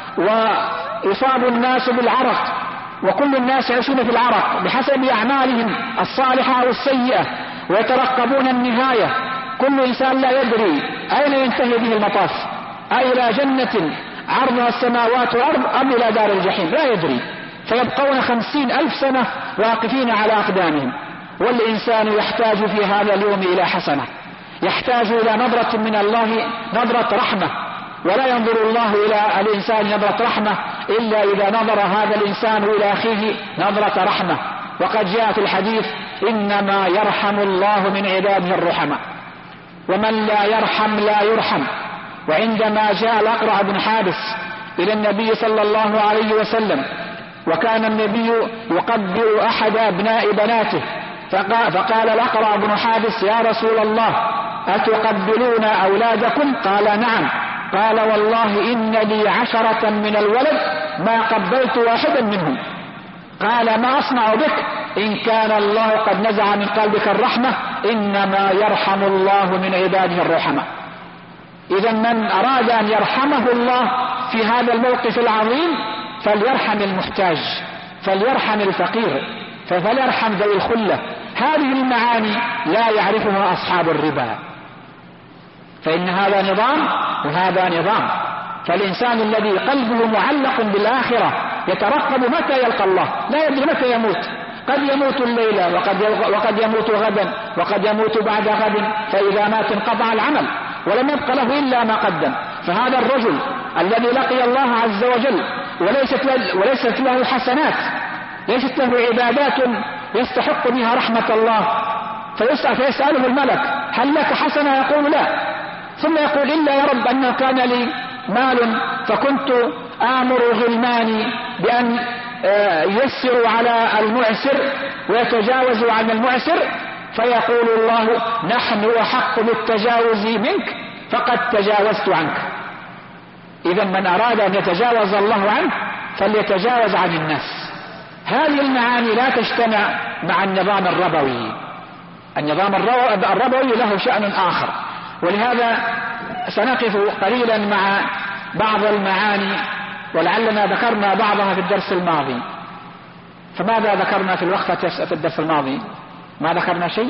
ويصاب الناس بالعرق، وكل الناس يعيشون في العرق بحسب أعمالهم الصالحة أو السيئة، ويترقبون النهاية. كل إنسان لا يدري أين ينتهي به المطاف، أإلى جنة عرضها السماوات والأرض أم إلى دار الجحيم، لا يدري. فيبقون 50,000 سنة واقفين على أقدامهم. والإنسان يحتاج في هذا اليوم إلى حسنة، يحتاج إلى نظرة من الله، نظرة رحمة، ولا ينظر الله إلى الإنسان نظرة رحمة إلا إذا نظر هذا الإنسان إلى أخيه نظرة رحمة. وقد جاء في الحديث: إنما يرحم الله من عباده الرحمة، ومن لا يرحم لا يرحم. وعندما جاء الأقرع بن حابس إلى النبي صلى الله عليه وسلم، وكان النبي يقبل أحد أبناء بناته، فقال الأقرع بن حابس: يا رسول الله، أتقبلون أولادكم؟ قال: نعم. قال: والله إن لي 10 من الولد ما قبلت واحدا منهم. قال: ما أصنع بك إن كان الله قد نزع من قلبك الرحمة؟ إنما يرحم الله من عباده الرحمة. إذا من أراد أن يرحمه الله في هذا الموقف العظيم فليرحم المحتاج، فليرحم الفقير، فليرحم ذوي الخلة. هذه المعاني لا يعرفها أصحاب الربا، فإن هذا نظام وهذا نظام. فالإنسان الذي قلبه معلق بالآخرة يترقب متى يلقى الله، لا يدري متى يموت، قد يموت الليلة وقد يموت غدا وقد يموت بعد غد، فإذا مات انقطع العمل ولم يبق له إلا ما قدم. فهذا الرجل الذي لقي الله عز وجل وليست له حسنات، ليست له عبادات يستحق بها رحمة الله، فيسأله الملك: هل لك حسنة؟ يقول: لا. ثم يقول: إلا يا رب أنه كان لي مال فكنت آمر غلماني بأن ييسروا على المعسر ويتجاوزوا عن المعسر. فيقول الله: نحن أحق بالتجاوز منك فقد تجاوزت عنك. إذا من أراد أن يتجاوز الله عنه فليتجاوز عن الناس. هذه المعاني لا تجتمع مع النظام الربوي. النظام الربوي له شأن آخر، ولهذا سنقف قليلا مع بعض المعاني، ولعلنا ذكرنا بعضها في الدرس الماضي. فماذا ذكرنا في الوقفة في الدرس الماضي؟ ما ذكرنا شيء.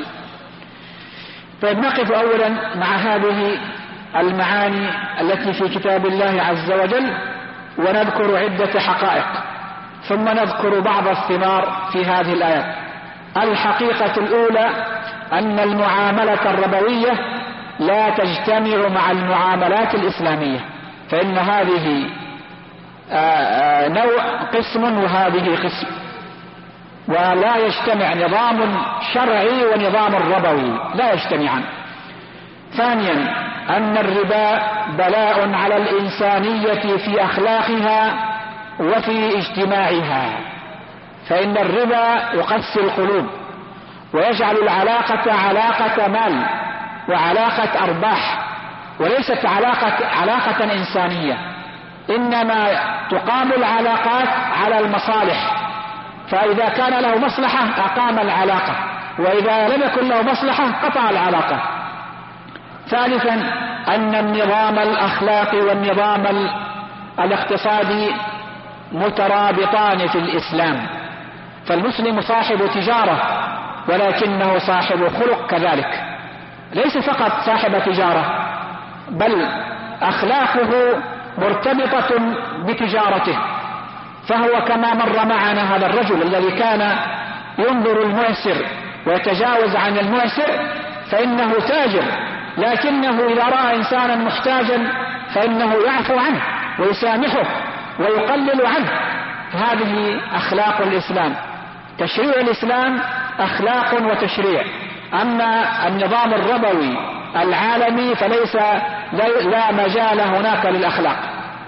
طيب، نقف أولا مع هذه المعاني التي في كتاب الله عز وجل، ونذكر عدة حقائق، ثم نذكر بعض الثمار في هذه الآيات. الحقيقة الأولى أن المعاملة الربوية لا تجتمع مع المعاملات الإسلامية، فإن هذه نوع قسم وهذه قسم، ولا يجتمع نظام شرعي ونظام ربوي، لا يجتمعان. ثانيا أن الربا بلاء على الإنسانية في أخلاقها وفي اجتماعها، فإن الربا يقسي القلوب ويجعل العلاقة علاقة مال وعلاقة أرباح، وليست علاقة إنسانية. إنما تقام العلاقات على المصالح، فإذا كان له مصلحة أقام العلاقة، وإذا لم يكن له مصلحة قطع العلاقة. ثالثا أن النظام الأخلاقي والنظام الاقتصادي مترابطان في الإسلام، فالمسلم صاحب تجارة ولكنه صاحب خلق كذلك، ليس فقط صاحب تجارة بل أخلاقه مرتبطة بتجارته. فهو كما مر معنا هذا الرجل الذي كان ينظر المعسر ويتجاوز عن المعسر فإنه تاجر، لكنه إذا رأى إنسانا محتاجا فإنه يعفو عنه ويسامحه ويقلل عنه. هذه أخلاق الإسلام. تشريع الإسلام أخلاق وتشريع، أما النظام الربوي العالمي فليس لا مجال هناك للأخلاق.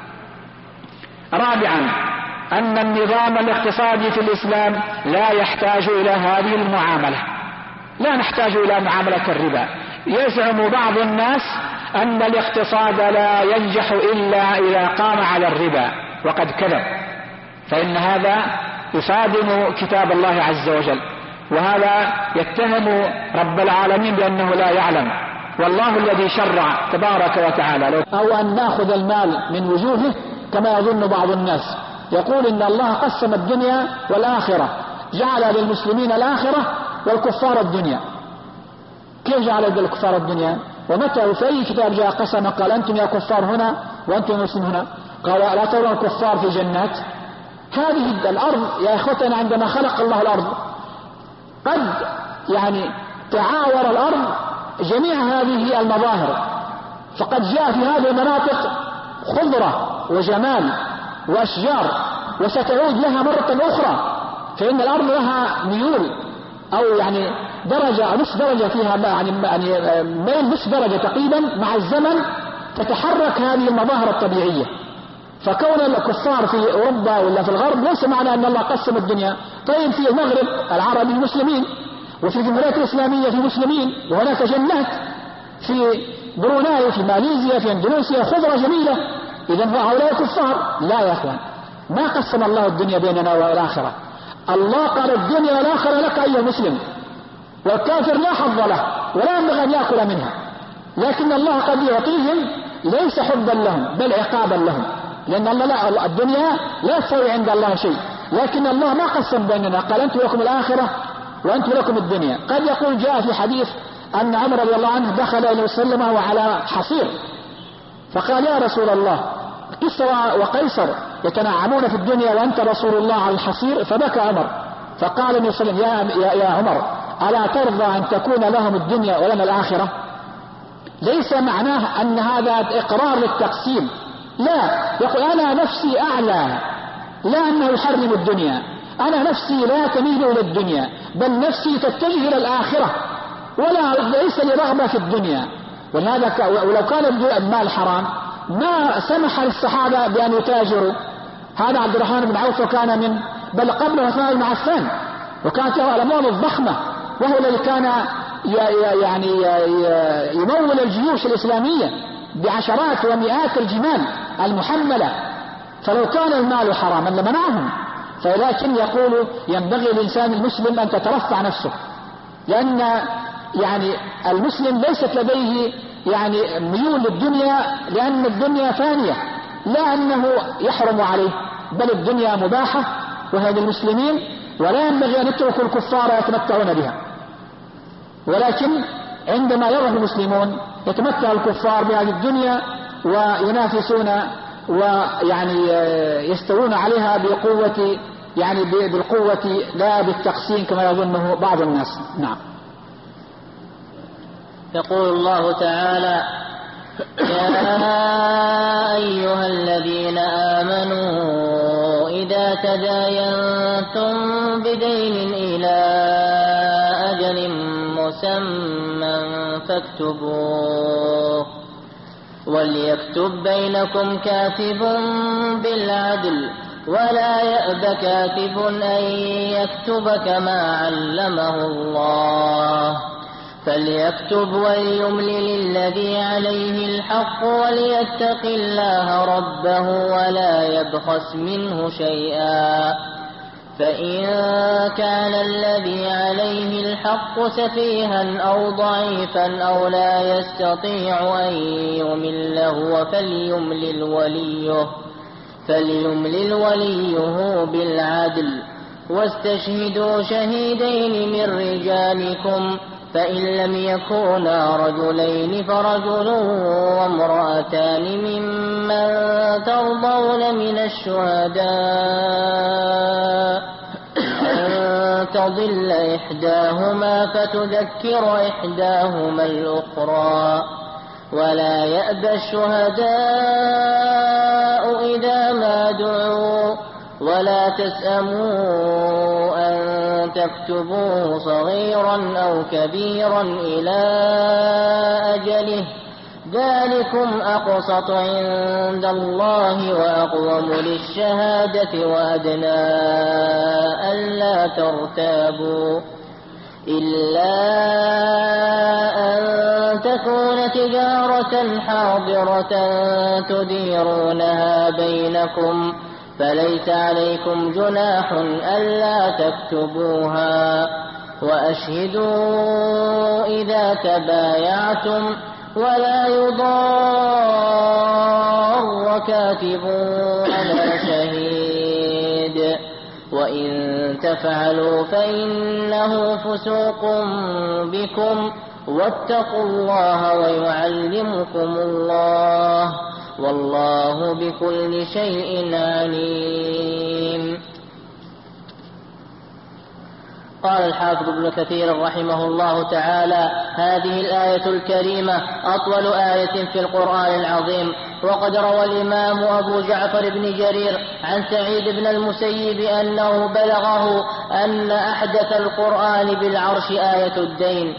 رابعا أن النظام الاقتصادي في الإسلام لا يحتاج إلى هذه المعاملة، لا نحتاج إلى معاملة الربا. يزعم بعض الناس أن الاقتصاد لا ينجح إلا إذا قام على الربا، وقد كذب، فإن هذا يصادم كتاب الله عز وجل، وهذا يتهم رب العالمين بأنه لا يعلم، والله الذي شرع تبارك وتعالى. أو أن نأخذ المال من وجوهه كما يظن بعض الناس، يقول إن الله قسم الدنيا والآخرة، جعل للمسلمين الآخرة والكفار الدنيا. كيف جعل للكفار الدنيا؟ ومتى في أي كتاب جاء قسم قال أنتم يا كفار هنا وأنتم مسلمون هنا؟ قال لا ترون الكفار في جنات. هذه الأرض يا إخوتنا عندما خلق الله الأرض قد تعاور الأرض جميع هذه المظاهر، فقد جاء في هذه المناطق خضرة وجمال وأشجار، وستعود لها مرة أخرى، فإن الأرض لها ميول أو درجة نصف درجة فيها ميل نصف درجة تقريبا مع الزمن تتحرك هذه المظاهر الطبيعية. فكون الكفار في أوروبا ولا في الغرب ليس معنى أن الله قسم الدنيا. طيب في المغرب العربي مسلمين، وفي الجمهوريات الإسلامية في مسلمين، وهناك جنات في بروناي في ماليزيا في اندونيسيا خضرة جميلة، إذن هؤلاء كفار؟ لا يا أخوان، ما قسم الله الدنيا بيننا والآخرة. الله قال الدنيا والآخرة لك أيها المسلم، والكافر لا حظ له ولا ينبغي أن يأكل منها، لكن الله قد يعطيهم ليس حبا لهم بل عقابا لهم، لأن الله الدنيا لا تسوي عند الله شيء، لكن الله ما قسم بيننا، قال أنتم لكم الآخرة وأنتم لكم الدنيا. قد يقول جاء في حديث أن عمر رضي الله عنه دخل إلى وسلم وعلى حصير، فقال يا رسول الله كسرى وقيصر يتنعمون في الدنيا وأنت رسول الله على الحصير، فبكى عمر. فقال النبي صلى الله عليه وسلم يا عمر ألا ترضى أن تكون لهم الدنيا ولنا الآخرة؟ ليس معناه أن هذا إقرار للتقسيم، لا، يقول أنا نفسي أعلى، لا أنه يحرم الدنيا، أنا نفسي لا تميل إلى الدنيا بل نفسي تتجه إلى الآخرة، ليس لي رغبة في الدنيا. ولو كان المال حرام ما سمح للصحابة بأن يتاجروا. هذا عبد الرحمن بن عوف وكان بل قبل عثمان بن عفان، وكانت له الأموال الضخمة، وهو الذي كان يمول الجيوش الإسلامية بعشرات ومئات الجمال المحملة، فلو كان المال حراما لمنعهم. فلكن يقول ينبغي للإنسان المسلم أن تترفع نفسه، لأن المسلم ليست لديه ميول للدنيا، لأن الدنيا فانية، لا أنه يحرم عليه، بل الدنيا مباحة وهي للمسلمين، ولا ينبغي أن يتركوا الكفار يتمتعون بها. ولكن عندما يرى المسلمون يتمتع الكفار بهذه الدنيا وينافسون يستوون عليها بقوة بالقوة لا بالتقسيم كما يظنه بعض الناس. نعم. يقول الله تعالى يا أيها الذين آمنوا إذا تداينتم بدين إلى أجل مسمى فاكتبوه وليكتب بينكم كاتب بالعدل ولا يأب كاتب أن يكتب كما علمه الله فليكتب وليملل الذي عليه الحق وليتق الله ربه ولا يبخس منه شيئا. فإن كان الذي عليه الحق سفيها أو ضعيفا أو لا يستطيع أن يمل هو فليملل وليه بالعدل، واستشهدوا شهيدين من رجالكم، فإن لم يكونا رجلين فرجل وامرأتان ممن ترضون من الشهداء أن تضل إحداهما فتذكر إحداهما الأخرى. ولا يأبى الشهداء إذا ما دعوا، ولا تسأموا أن تكتبوه صغيرا أو كبيرا إلى أجله، ذلكم أقسط عند الله وأقوم للشهادة وأدنى ألا ترتابوا، إلا أن تكون تجارة حاضرة تديرونها بينكم، فليس عليكم جناح ألا تكتبوها. وأشهدوا إذا تبايعتم، ولا يضار كاتب على شهيد، وإن تفعلوا فإنه فسوق بكم، واتقوا الله ويعلمكم الله، والله بكل شيء عليم. قال الحافظ ابن كثير رحمه الله تعالى: هذه الآية الكريمة أطول آية في القرآن العظيم. وقد روى الإمام أبو جعفر بن جرير عن سعيد بن المسيب أنه بلغه أن أحدث القرآن بالعرش آية الدين،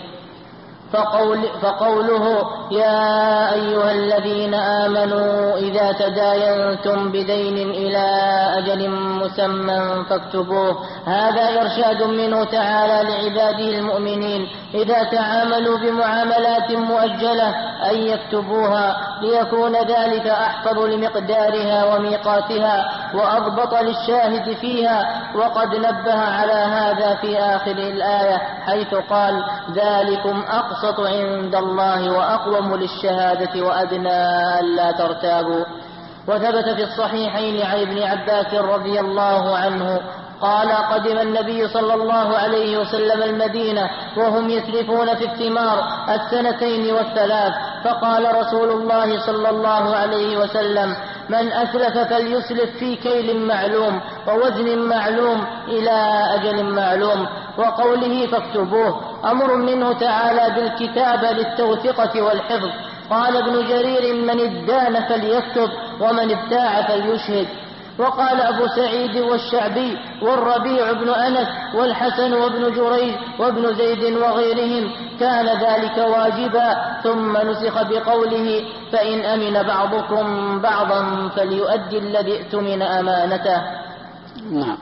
فقوله: يا أيها الذين آمنوا إذا تداينتم بدين إلى أجل مسمى فاكتبوه، هذا إرشاد منه تعالى لعباده المؤمنين إذا تعاملوا بمعاملات مؤجلة أن يكتبوها، ليكون ذلك أحفظ لمقدارها وميقاتها وأضبط للشاهد فيها. وقد نبه على هذا في آخر الآية حيث قال: ذلكم أقسط عند الله وأقوم للشهادة وأدنى ألا ترتابوا. وثبت في الصحيحين عن ابن عباس رضي الله عنه قال: قدم النبي صلى الله عليه وسلم المدينة وهم يسرفون في الثمار 2 و3، فقال رسول الله صلى الله عليه وسلم: من أسلف فليسلف في كيل معلوم ووزن معلوم إلى أجل معلوم. وقوله فاكتبوه أمر منه تعالى بالكتابة للتوثقة والحفظ. قال ابن جرير: من ادان فليكتب، ومن ابتاع فليشهد. وقال أبو سعيد والشعبي والربيع بن أنس والحسن وابن جريج وابن زيد وغيرهم كان ذلك واجبا، ثم نسخ بقوله: فإن أمن بعضكم بعضا فليؤدي الذي ائتمن أمانته. نعم.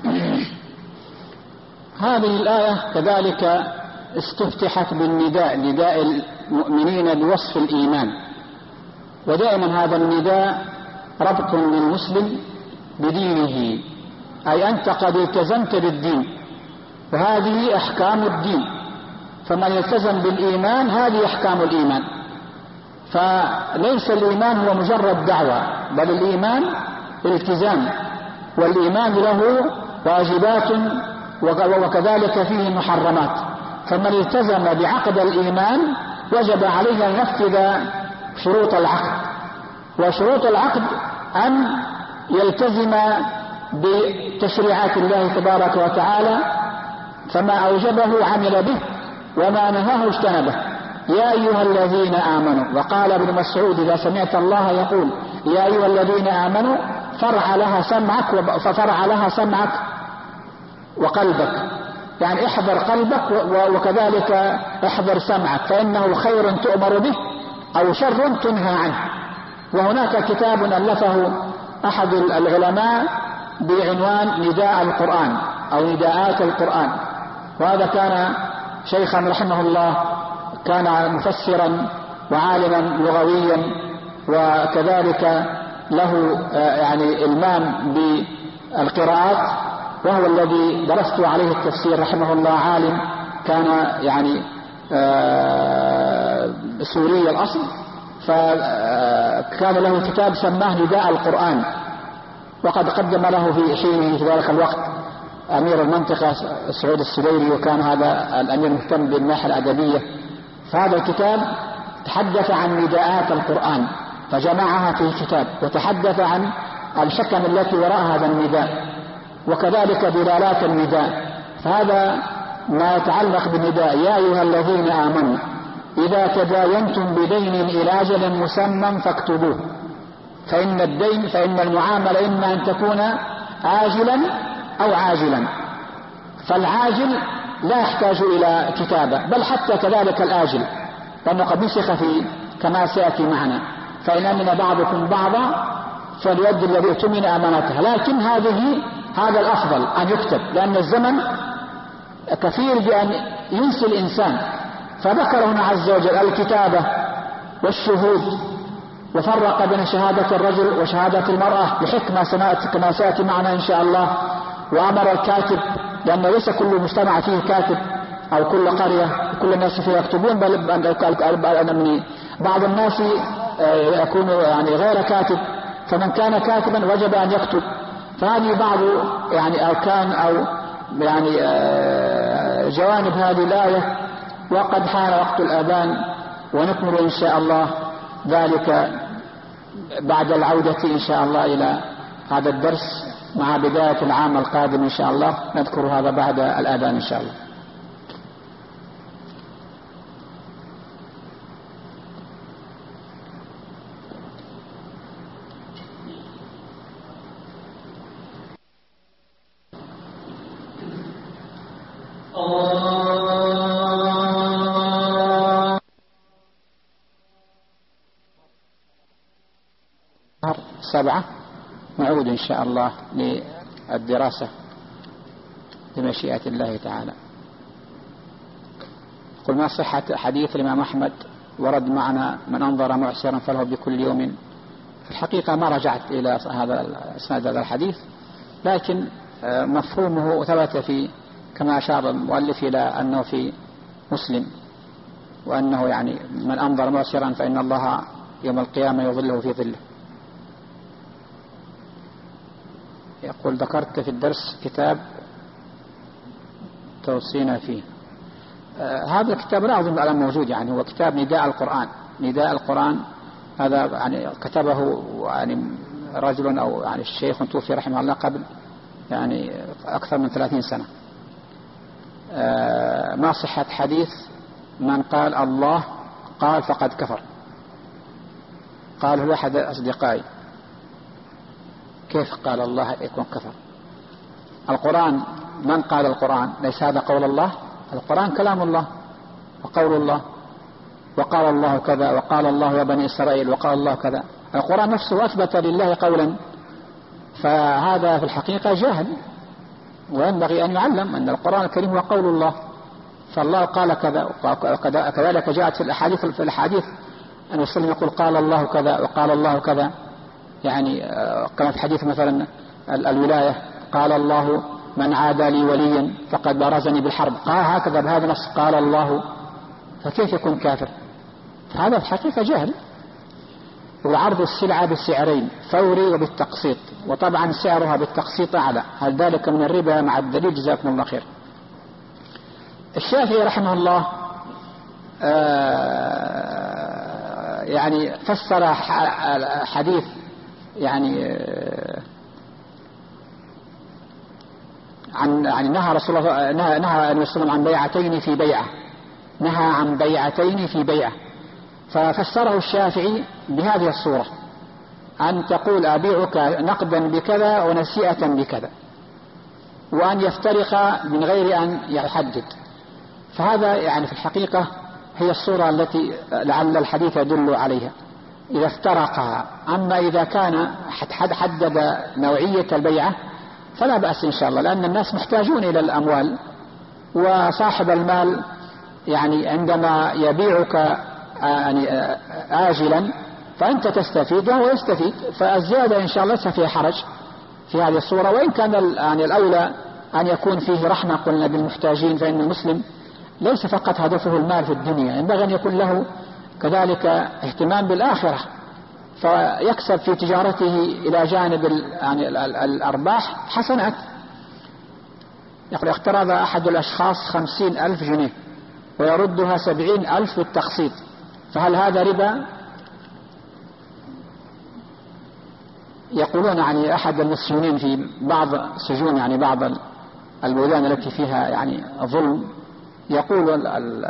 هذه الآية كذلك استفتحت بالنداء، نداء المؤمنين بوصف الإيمان، ودائما هذا النداء ربط للمسلم بدينه، أي أنت قد التزمت بالدين، وهذه أحكام الدين، فمن يلتزم بالإيمان هذه أحكام الإيمان. فليس الإيمان هو مجرد دعوة، بل الإيمان التزام، والإيمان له واجبات وكذلك فيه محرمات. فمن التزم بعقد الإيمان وجب عليه أن ينفذ شروط العقد، وشروط العقد أن يلتزم بتشريعات الله تبارك وتعالى، فما أوجبه عمل به وما نهاه اجتنبه. يا أيها الذين آمنوا، وقال ابن مسعود: إذا سمعت الله يقول يا أيها الذين آمنوا ففرع لها سمعك وقلبك، يعني احذر قلبك وكذلك احذر سمعك، فإنه خير تؤمر به أو شر تنهى عنه. وهناك كتاب ألفه أحد العلماء بعنوان نداء القرآن أو نداءات القرآن، وهذا كان شيخا رحمه الله كان مفسرا وعالما لغويا، وكذلك له يعني إلمام بالقراءات، وهو الذي درست عليه التفسير رحمه الله. عالم كان يعني سوري الأصل، فكان له كتاب سماه نداء القرآن، وقد قدم له في حينه في ذلك الوقت أمير المنطقة سعود السديري، وكان هذا الأمير مهتم بالناحية الأدبية. فهذا الكتاب تحدث عن نداءات القرآن فجمعها في كتاب، وتحدث عن الحكم التي وراء هذا النداء، وكذلك دلالات النداء. فهذا ما يتعلق بالنداء: يا أيها الذين آمنوا إذا تداينتم بدين إلى أجل مسمى فاكتبوه، فإن المعاملة إما أن تكون آجلا أو عاجلا، فالعاجل لا يحتاج إلى كتابة، بل حتى كذلك الآجل، لأنه قد نسخ في كما سيأتي معنا: فإن أمن بعضكم بعضا فليؤدي الذي اؤتمن أمانته. لكن هذا الأفضل أن يكتب، لأن الزمن كثير بأن ينسي الإنسان، فذكر هنا عز وجل الكتابة والشهود، وفرق بين شهادة الرجل وشهادة المرأة لحكمة كما سيأتي معنا إن شاء الله. وأمر الكاتب، لأن ليس كل مجتمع فيه كاتب أو كل قرية كل الناس فيه يكتبون، بل بعض الناس يكون يعني غير كاتب، فمن كان كاتبا وجب أن يكتب. فهذه بعض يعني أركان أو يعني جوانب هذه الآية. وقد حان وقت الأذان، ونكمل إن شاء الله ذلك بعد العودة إن شاء الله إلى هذا الدرس مع بداية العام القادم إن شاء الله. نذكر هذا بعد الأذان إن شاء الله. سبعة نعود إن شاء الله للدراسة بمشيئة الله تعالى. قل ما صحة حديث الإمام أحمد ورد معنا: من أنظر معسرا فله بكل يوم. في الحقيقة ما رجعت إلى هذا إسناد هذا الحديث، لكن مفهومه ثبت في كما أشار المؤلف إلى أنه في مسلم، وأنه يعني من أنظر معسرا فإن الله يوم القيامة يظله في ظله. يقول: ذكرت في الدرس كتاب توصينا فيه. هذا الكتاب لا أظن الآن موجود، يعني هو كتاب نداء القرآن. نداء القرآن هذا يعني كتبه يعني رجل أو يعني الشيخ توفي رحمه الله قبل يعني أكثر من 30 سنة. ما صحة حديث من قال الله قال فقد كفر؟ قاله أحد أصدقائي. كيف قال الله يكون كفر؟ القرآن، من قال القرآن؟ ليس هذا قول الله؟ القرآن كلام الله وقول الله، وقال الله كذا، وقال الله يا بني إسرائيل، وقال الله كذا. القرآن نفسه أثبت لله قولا، فهذا في الحقيقة جهل، وينبغي أن يعلم أن القرآن الكريم هو قول الله. فالله قال كذا، وكذلك جاءت في الأحاديث أن يسلم يقول قال الله كذا وقال الله كذا. يعني كما في حديث مثلا الولاية: قال الله من عادى لي وليا فقد بارزني بالحرب. قال هكذا بهذا النص قال الله، فكيف يكون كافر؟ فهذا في الحقيقة جهل. وعرض السلعة بالسعرين فوري وبالتقسيط، وطبعا سعرها بالتقسيط أعلى، هل ذلك من الربا مع الدليل؟ جزاكم الله خير. الشافعي رحمه الله يعني فسر حديث يعني عن نهى رسول الله نهى النبي صلى الله عليه وسلم عن بيعتين في بيعة، نهى عن بيعتين في بيعة، ففسره الشافعي بهذه الصورة: أن تقول أبيعك نقدا بكذا ونسيئة بكذا، وأن يفترق من غير أن يحدد. فهذا يعني في الحقيقة هي الصورة التي لعل الحديث يدل عليها إذا افترقها. أما إذا كان حدد نوعية البيعة فلا بأس إن شاء الله، لأن الناس محتاجون إلى الأموال، وصاحب المال يعني عندما يبيعك يعني آجلا فأنت تستفيد وهو يستفيد، فالزيادة إن شاء الله ليس فيها حرج في هذه الصورة. وإن كان يعني الأولى أن يكون فيه رحمة قلنا بالمحتاجين، فإن المسلم ليس فقط هدفه المال في الدنيا، ينبغي أن يكون له كذلك اهتمام بالآخرة، فيكسب في تجارته إلى جانب يعني الأرباح حسنات. يقول اقترض أحد الأشخاص 50,000 جنيه ويردها 70,000 بالتقسيط، فهل هذا ربا؟ يقولون يعني أحد المسجونين في بعض السجون، يعني بعض البلدان التي فيها يعني ظلم، يقول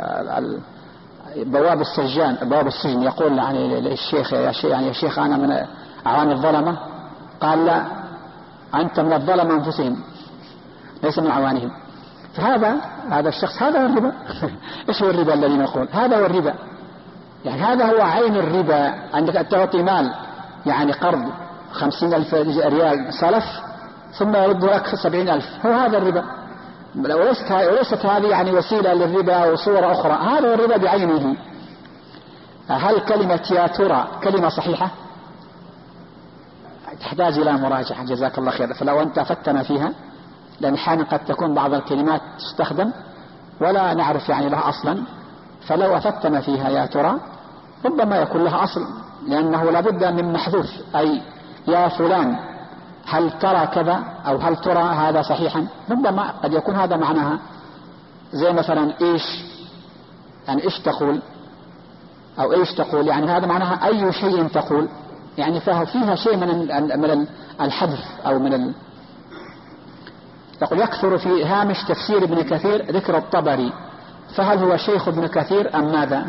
بواب السجن يقول يعني للشيخ يا شيخ أنا من أعوان الظلمة، قال لا، أنت من الظلمة أنفسهم ليس من أعوانهم. فهذا الشخص هذا هو الربا. إيش هو الربا الذي نقول؟ هذا هو الربا، يعني هذا هو عين الربا، أنك تعطي مال يعني قرض 50,000 ريال سلف ثم يرد لك 70,000، هو هذا الربا. وليست هذه يعني وسيلة للربا وصورة أخرى، هذا هو الربا بعينه. هل كلمة يا ترى كلمة صحيحة؟ تحتاج إلى مراجعة، جزاك الله خير. فلو أنت أفتنا فيها، لأن أحيانا قد تكون بعض الكلمات تستخدم ولا نعرف يعني لها أصلا، فلو أفتنا فيها يا ترى ربما يكون لها أصل، لأنه لابد من محذوف، أي يا فلان هل ترى كذا أو هل ترى هذا صحيحا، ربما قد يكون هذا معناها. زي مثلا إيش، يعني إيش تقول أو إيش تقول، يعني هذا معناها أي شيء تقول، يعني فيها شيء من الحذف أو من يقول يكثر في هامش تفسير ابن كثير ذكر الطبري، فهل هو شيخ ابن كثير أم ماذا؟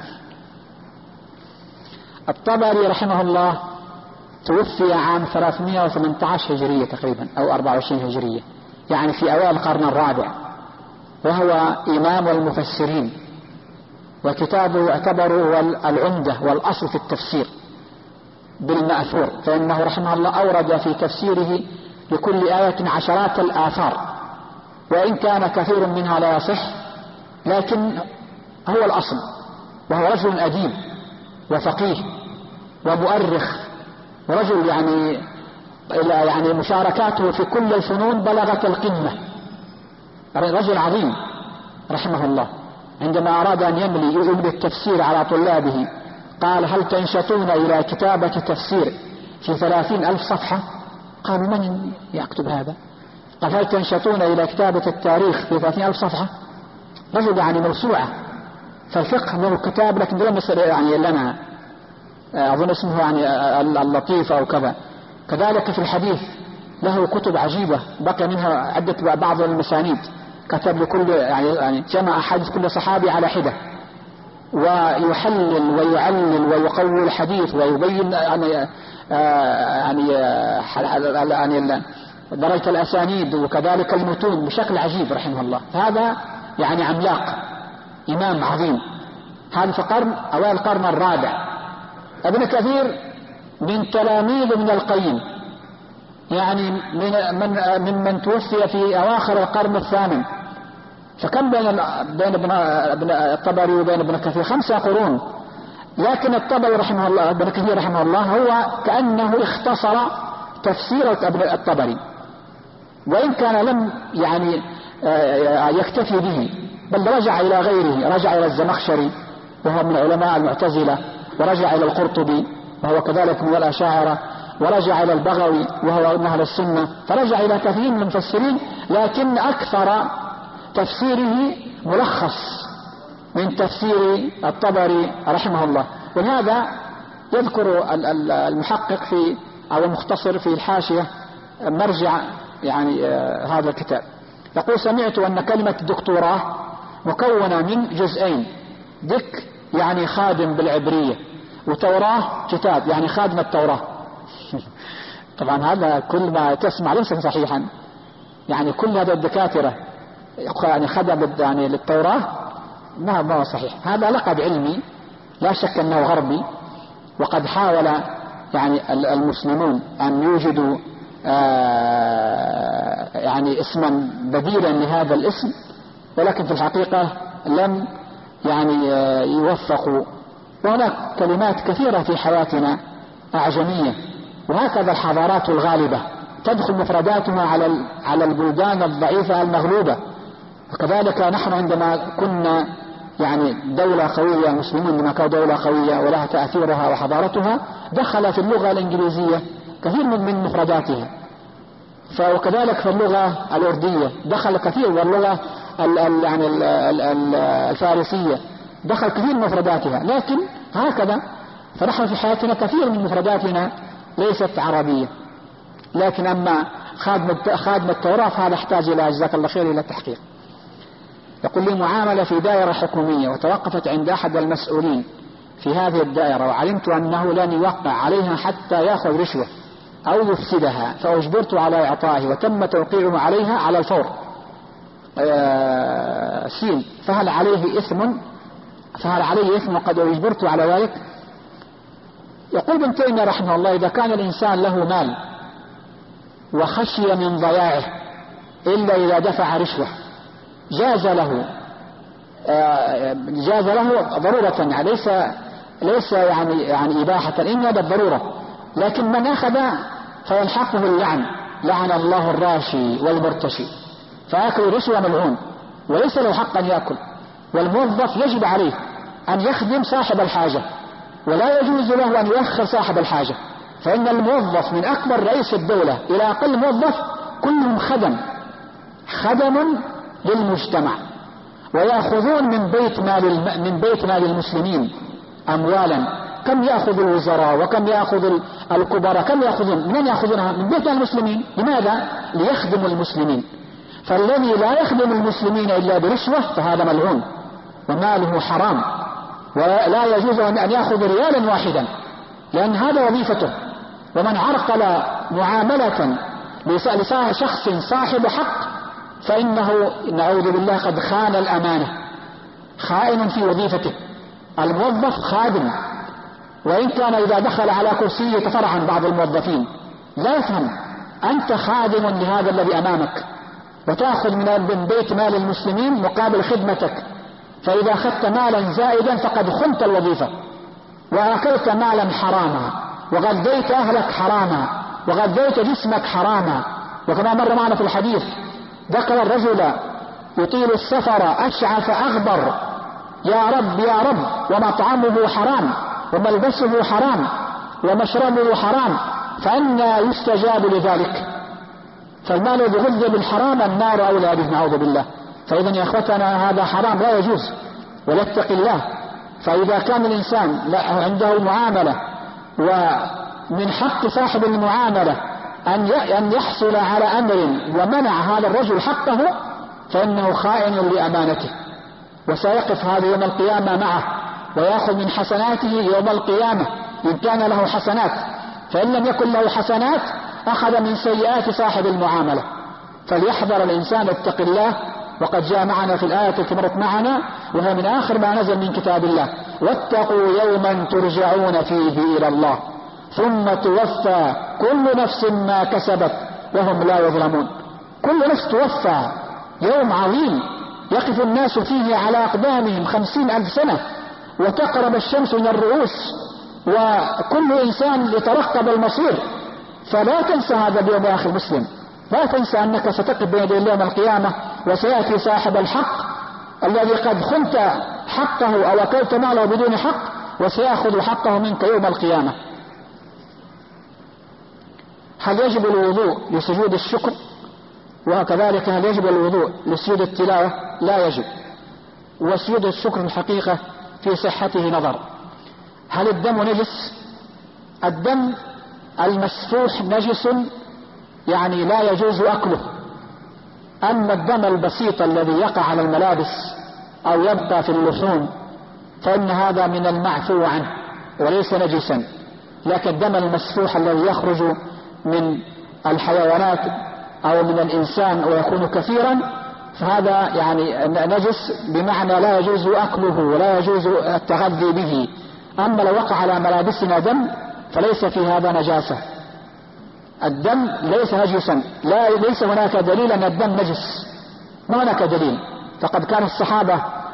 الطبري رحمه الله توفي عام 318 هجرية تقريبا أو 24 هجرية، يعني في أوائل القرن الرابع، وهو إمام المفسرين، وكتابه يعتبر هو العمدة والأصل في التفسير بالمأثور، فإنه رحمه الله أورد في تفسيره لكل آية عشرات الآثار، وإن كان كثير منها لا يصح لكن هو الأصل. وهو رجل أديب وفقيه ومؤرخ، ورجل يعني مشاركاته في كل الفنون بلغت القمة، رجل عظيم رحمه الله. عندما أراد أن يملي التفسير على طلابه قال هل تنشطون إلى كتابة تفسير في 30,000 صفحة؟ قالوا من يكتب هذا؟ قال هل تنشطون إلى كتابة التاريخ في 30,000 صفحة؟ رجل يعني موسوعة، فالفقه له كتاب لكن لم يصل يعني لنا، أظن اسمه يعني اللطيف أو كذا. كذلك في الحديث له كتب عجيبة بقي منها عدة بعض المسانيد، كتب لكل يعني جمع حديث كل صحابي على حدة، ويحلل ويعلل ويقوي الحديث ويبين يعني درجة الأسانيد وكذلك المتون بشكل عجيب رحمه الله. فهذا يعني عملاق إمام عظيم، هذا في أوائل القرن الرابع. ابن كثير من تلاميذ ابن القيم، يعني من توفي في أواخر القرن الثامن، فكم بين ابن الطبري وبين ابن كثير 5 قرون. لكن الطبري رحمه الله ابن كثير رحمه الله هو كأنه اختصر تفسير ابن الطبري، وإن كان لم يعني يكتفي به، بل رجع إلى غيره، رجع إلى الزمخشري وهو من علماء المعتزلة، ورجع إلى القرطبي وهو كذلك من الأشاعرة، ورجع إلى البغوي وهو من أهل السنة، فرجع إلى كثير من المفسرين، لكن أكثر تفسيره ملخص من تفسير الطبري رحمه الله. ولهذا يذكر المحقق في أو المختصر في الحاشية مرجع يعني هذا الكتاب، يقول سمعت أن كلمة دكتوراه مكونة من جزئين، دك يعني خادم بالعبرية، وتوراه كتاب يعني خادم التوراة. طبعا هذا كل ما تسمع ليس صحيحا، يعني كل هذا الدكاترة يعني خدم يعني للتوراة ما هو صحيح. هذا لقب علمي لا شك أنه غربي، وقد حاول يعني المسلمون أن يوجدوا يعني اسما بديلا لهذا الاسم، ولكن في الحقيقة لم يعني يوفقوا. وهناك كلمات كثيرة في حياتنا أعجمية، وهكذا الحضارات الغالبة تدخل مفرداتها على البلدان الضعيفة المغلوبة. وكذلك نحن عندما كنا يعني دولة قوية، مسلمون لما كانوا دولة قوية ولها تأثيرها وحضارتها، دخل في اللغة الإنجليزية كثير من مفرداتها. وكذلك في اللغة الأردية دخل كثير، واللغة يعني الفارسية دخل كثير من مفرداتها. لكن هكذا فنحن في حياتنا كثير من مفرداتنا ليست عربية. لكن أما خادم التوراة هذا يحتاج إلى، جزاك الله خير، إلى التحقيق. يقول لي معاملة في دائرة حكومية وتوقفت عند أحد المسؤولين في هذه الدائرة، وعلمت أنه لن يوقع عليها حتى يأخذ رشوة أو يفسدها، فأجبرت على إعطائه وتم توقيعه عليها على الفور. سين، فهل عليه إثم قد أجبرت على ذلك؟ يقول ابن تيمية رحمه الله: إذا كان الإنسان له مال وخشي من ضياعه إلا إذا دفع رشوة جاز له ضرورة، ليس يعني إباحة، إنما بالضرورة. لكن من أخذ فيلحقه اللعن، لعن الله الراشي والمرتشي، فأكل رشوة ملعون وليس له حق أن يأكل. والموظف يجب عليه أن يخدم صاحب الحاجة، ولا يجوز له أن يؤخر صاحب الحاجة، فإن الموظف من أكبر رئيس الدولة إلى أقل موظف كلهم خدم للمجتمع، ويأخذون من بيت مال المسلمين أموالا. كم يأخذ الوزراء وكم يأخذ الكبراء؟ كم يأخذون؟ من يأخذونها؟ من بيت المسلمين. لماذا؟ ليخدموا المسلمين. فالذي لا يخدم المسلمين إلا برشوة فهذا ملعون وماله حرام، ولا يجوز أن يأخذ ريالا واحدا، لأن هذا وظيفته. ومن عرقل معاملة لشخص صاحب حق فإنه نعوذ بالله قد خان الأمانة، خائن في وظيفته. الموظف خادم، وإن كان إذا دخل على كرسي يتفرع عن بعض الموظفين. لا يفهم، أنت خادم لهذا الذي أمامك، وتأخذ من بيت مال المسلمين مقابل خدمتك. فإذا أخذت مالا زائدا فقد خنت الوظيفة، وأكلت مالا حراما، وغذيت أهلك حراما، وغذيت جسمك حراما. وكما مر معنا في الحديث ذكر الرجل يطيل السفر أشعث أغبر: يا رب يا رب، ومطعمه حرام وملبسه حرام ومشربه حرام، فأنى يستجاب لذلك؟ فالمال الذي غذي بالحرام النار أولى به، نعوذ بالله. فإذا يا أخوتنا هذا حرام، لا يجوز، وليتق الله. فإذا كان الإنسان عنده معاملة ومن حق صاحب المعاملة أن يحصل على أمر ومنع هذا الرجل حقه فإنه خائن لأمانته، وسيقف هذا يوم القيامة معه ويأخذ من حسناته يوم القيامة إن كان له حسنات، فإن لم يكن له حسنات أخذ من سيئات صاحب المعاملة. فليحذر الإنسان، اتق الله. وقد جاء معنا في الآية التي مرت معنا، وهي من آخر ما نزل من كتاب الله: واتقوا يوما ترجعون فيه إلى الله ثم توفى كل نفس ما كسبت وهم لا يظلمون. كل نفس توفى. يوم عظيم يقف الناس فيه على أقدامهم 50,000 سنة، وتقرب الشمس من الرؤوس، وكل إنسان يترقب المصير. فلا تنسى هذا اليوم يا أخي المسلم، لا تنسى أنك ستقف بين يدي الله يوم القيامة، وسيأتي صاحب الحق الذي قد خنت حقه أو أكلت ماله بدون حق، وسيأخذ حقه منك يوم القيامة. هل يجب الوضوء لسجود الشكر؟ وكذلك هل يجب الوضوء لسجود التلاوة؟ لا يجب. وسجود الشكر الحقيقة في صحته نظر. هل الدم نجس؟ الدم المسفوح نجس، يعني لا يجوز أكله. أما الدم البسيط الذي يقع على الملابس أو يبقى في اللحوم فإن هذا من المعفو عنه وليس نجسا. لكن الدم المسفوح الذي يخرج من الحيوانات أو من الإنسان ويكون كثيرا فهذا يعني نجس، بمعنى لا يجوز أكله ولا يجوز التغذي به. أما لو وقع على ملابسنا دم فليس في هذا نجاسة. الدم ليس نجسا، ليس هناك دليل أن الدم نجس، ما هناك دليل. فقد كان الصحابة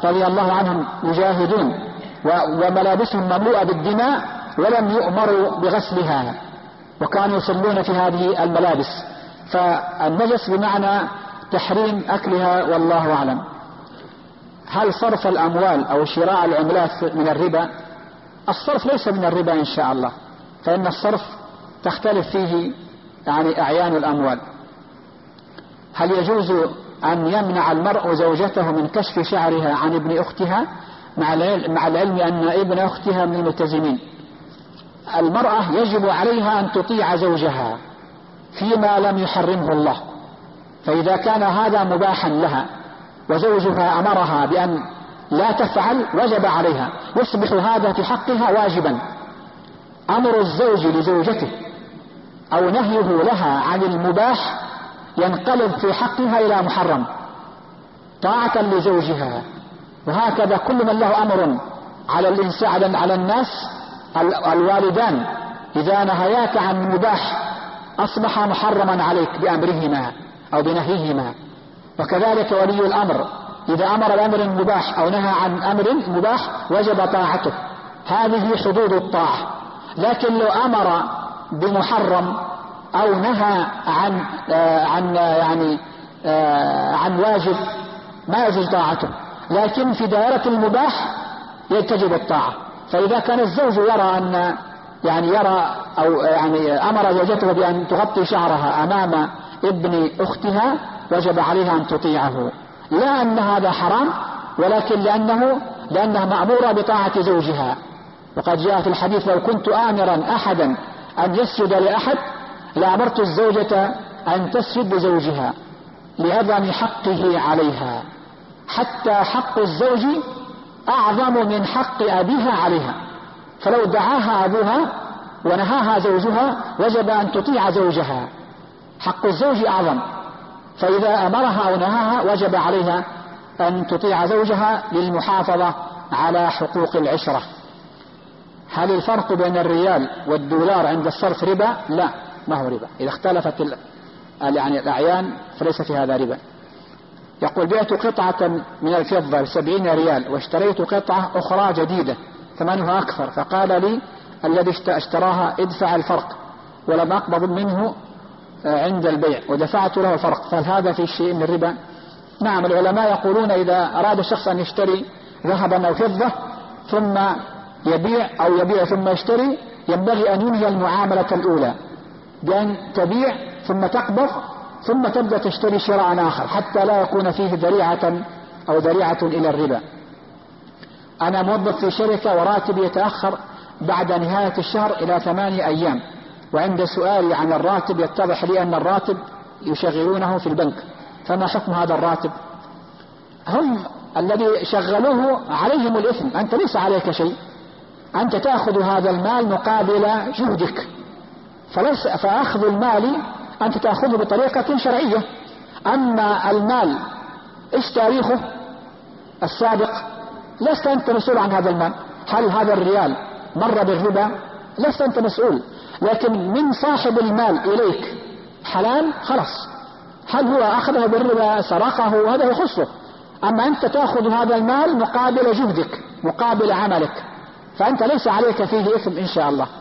رضي الله عنهم يجاهدون وملابسهم مملوءة بالدماء ولم يؤمروا بغسلها، وكانوا يصلون في هذه الملابس. فالنجس بمعنى تحريم أكلها والله أعلم. هل صرف الأموال أو شراء العملات من الربا؟ الصرف ليس من الربا إن شاء الله، فإن الصرف تختلف فيه يعني أعيان الأموال. هل يجوز أن يمنع المرء زوجته من كشف شعرها عن ابن أختها مع العلم أن ابن أختها من الملتزمين؟ المرأة يجب عليها أن تطيع زوجها فيما لم يحرمه الله، فإذا كان هذا مباحا لها وزوجها أمرها بأن لا تفعل وجب عليها، يصبح هذا في حقها واجبا. أمر الزوج لزوجته أو نهيه لها عن المباح ينقلب في حقها إلى محرم طاعة لزوجها. وهكذا كل من له أمر على الإنسان على الناس، الوالدان إذا نهياك عن المباح أصبح محرما عليك بأمرهما أو بنهيهما. وكذلك ولي الأمر إذا أمر بأمر مباح أو نهى عن أمر مباح وجب طاعته. هذه حدود الطاعة. لكن لو أمر بمحرم أو نهى عن واجب ما يجوز طاعته، لكن في دائرة المباح تجب الطاعة. فإذا كان الزوج يرى أو أمر زوجته بأن تغطي شعرها أمام ابن أختها وجب عليها أن تطيعه، لا أن هذا حرام، ولكن لأنها مأمورة بطاعة زوجها. وقد جاء في الحديث: لو كنت آمرا أحدا أن يسجد لأحد لأمرت الزوجة أن تسجد لزوجها لعظم حقه عليها، حتى حق الزوج أعظم من حق أبيها عليها. فلو دعاها أبوها ونهاها زوجها وجب أن تطيع زوجها، حق الزوج أعظم. فإذا أمرها أو نهاها وجب عليها أن تطيع زوجها للمحافظة على حقوق العشرة. هل الفرق بين الريال والدولار عند الصرف ربا؟ لا، ما هو ربا. إذا اختلفت الأعيان فليس في هذا ربا. يقول: بعت قطعة من الفضة ب70 ريال واشتريت قطعة أخرى جديدة ثمنها أكثر، فقال لي الذي اشتراها: ادفع الفرق، ولم أقبض منه عند البيع ودفعت له الفرق، فهل هذا في شيء من الربا؟ نعم، العلماء يقولون إذا أراد الشخص أن يشتري ذهبا أو فضة ثم يبيع ثم يشتري، ينبغي أن ينهي المعاملة الأولى بأن تبيع ثم تقبض ثم تبدأ تشتري شراء آخر، حتى لا يكون فيه ذريعة إلى الربا. أنا موظف في شركة وراتبي يتأخر بعد نهاية الشهر إلى 8 أيام، وعند سؤالي عن الراتب يتضح لي أن الراتب يشغلونه في البنك، فما حكم هذا الراتب؟ هم الذي شغلوه عليهم الإثم، أنت ليس عليك شيء، أنت تأخذ هذا المال مقابل جهدك، فأخذ المال أنت تأخذه بطريقة شرعية. أما المال إيش تاريخه السابق لست أنت مسؤول عن هذا المال. هل هذا الريال مر بالربا؟ لست أنت مسؤول، لكن من صاحب المال إليك حلال خلاص. هل هو أخذه بالربا سرقه هذا يخصه، أما أنت تأخذ هذا المال مقابل جهدك مقابل عملك، فأنت ليس عليك فيه إثم إن شاء الله.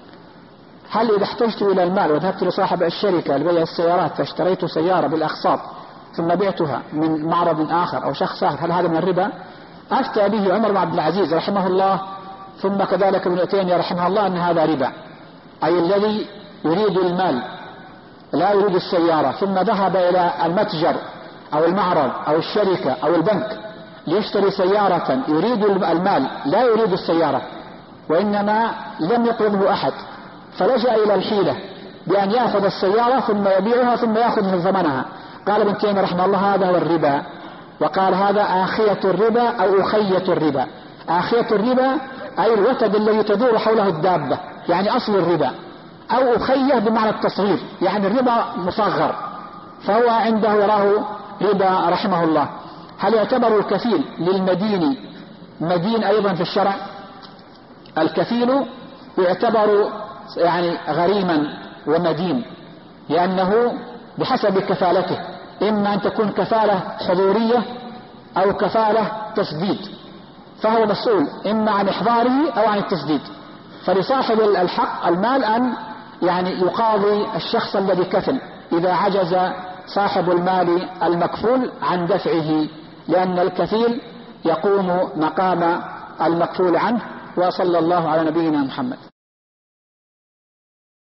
هل إذا احتجت إلى المال وذهبت لصاحب الشركة لبيع السيارات فاشتريت سيارة بالأقساط ثم بعتها من معرض آخر أو شخص آخر، هل هذا من الربا؟ أفتى به عمر بن عبد العزيز رحمه الله، ثم كذلك ابن تيمية رحمه الله، أن هذا ربا. أي الذي يريد المال لا يريد السيارة، ثم ذهب إلى المتجر أو المعرض أو الشركة أو البنك ليشتري سيارة يريد المال لا يريد السيارة، وإنما لم يطلبه أحد، فلجأ إلى الحيلة بأن يأخذ السيارة ثم يبيعها ثم يأخذ من ثمنها. قال ابن تيمية رحمه الله: هذا هو الربا. وقال: هذا آخية الربا أو أخية الربا. آخية الربا أي الوتد الذي تدور حوله الدابة، يعني أصل الربا، أو أخية بمعنى التصغير، يعني الربا مصغر، فهو عنده يراه ربا رحمه الله. هل يعتبر الكفيل للمدين مدين أيضا في الشرع؟ الكفيل يعتبر يعني غريما ومدين، لأنه بحسب كفالته، إما أن تكون كفالة حضورية أو كفالة التسديد، فهو مسؤول إما عن إحضاره أو عن التسديد. فلصاحب الحق المال أن يعني يقاضي الشخص الذي كفل إذا عجز صاحب المال المكفول عن دفعه، لأن الكفيل يقوم مقام المكفول عنه. وصلى الله على نبينا محمد.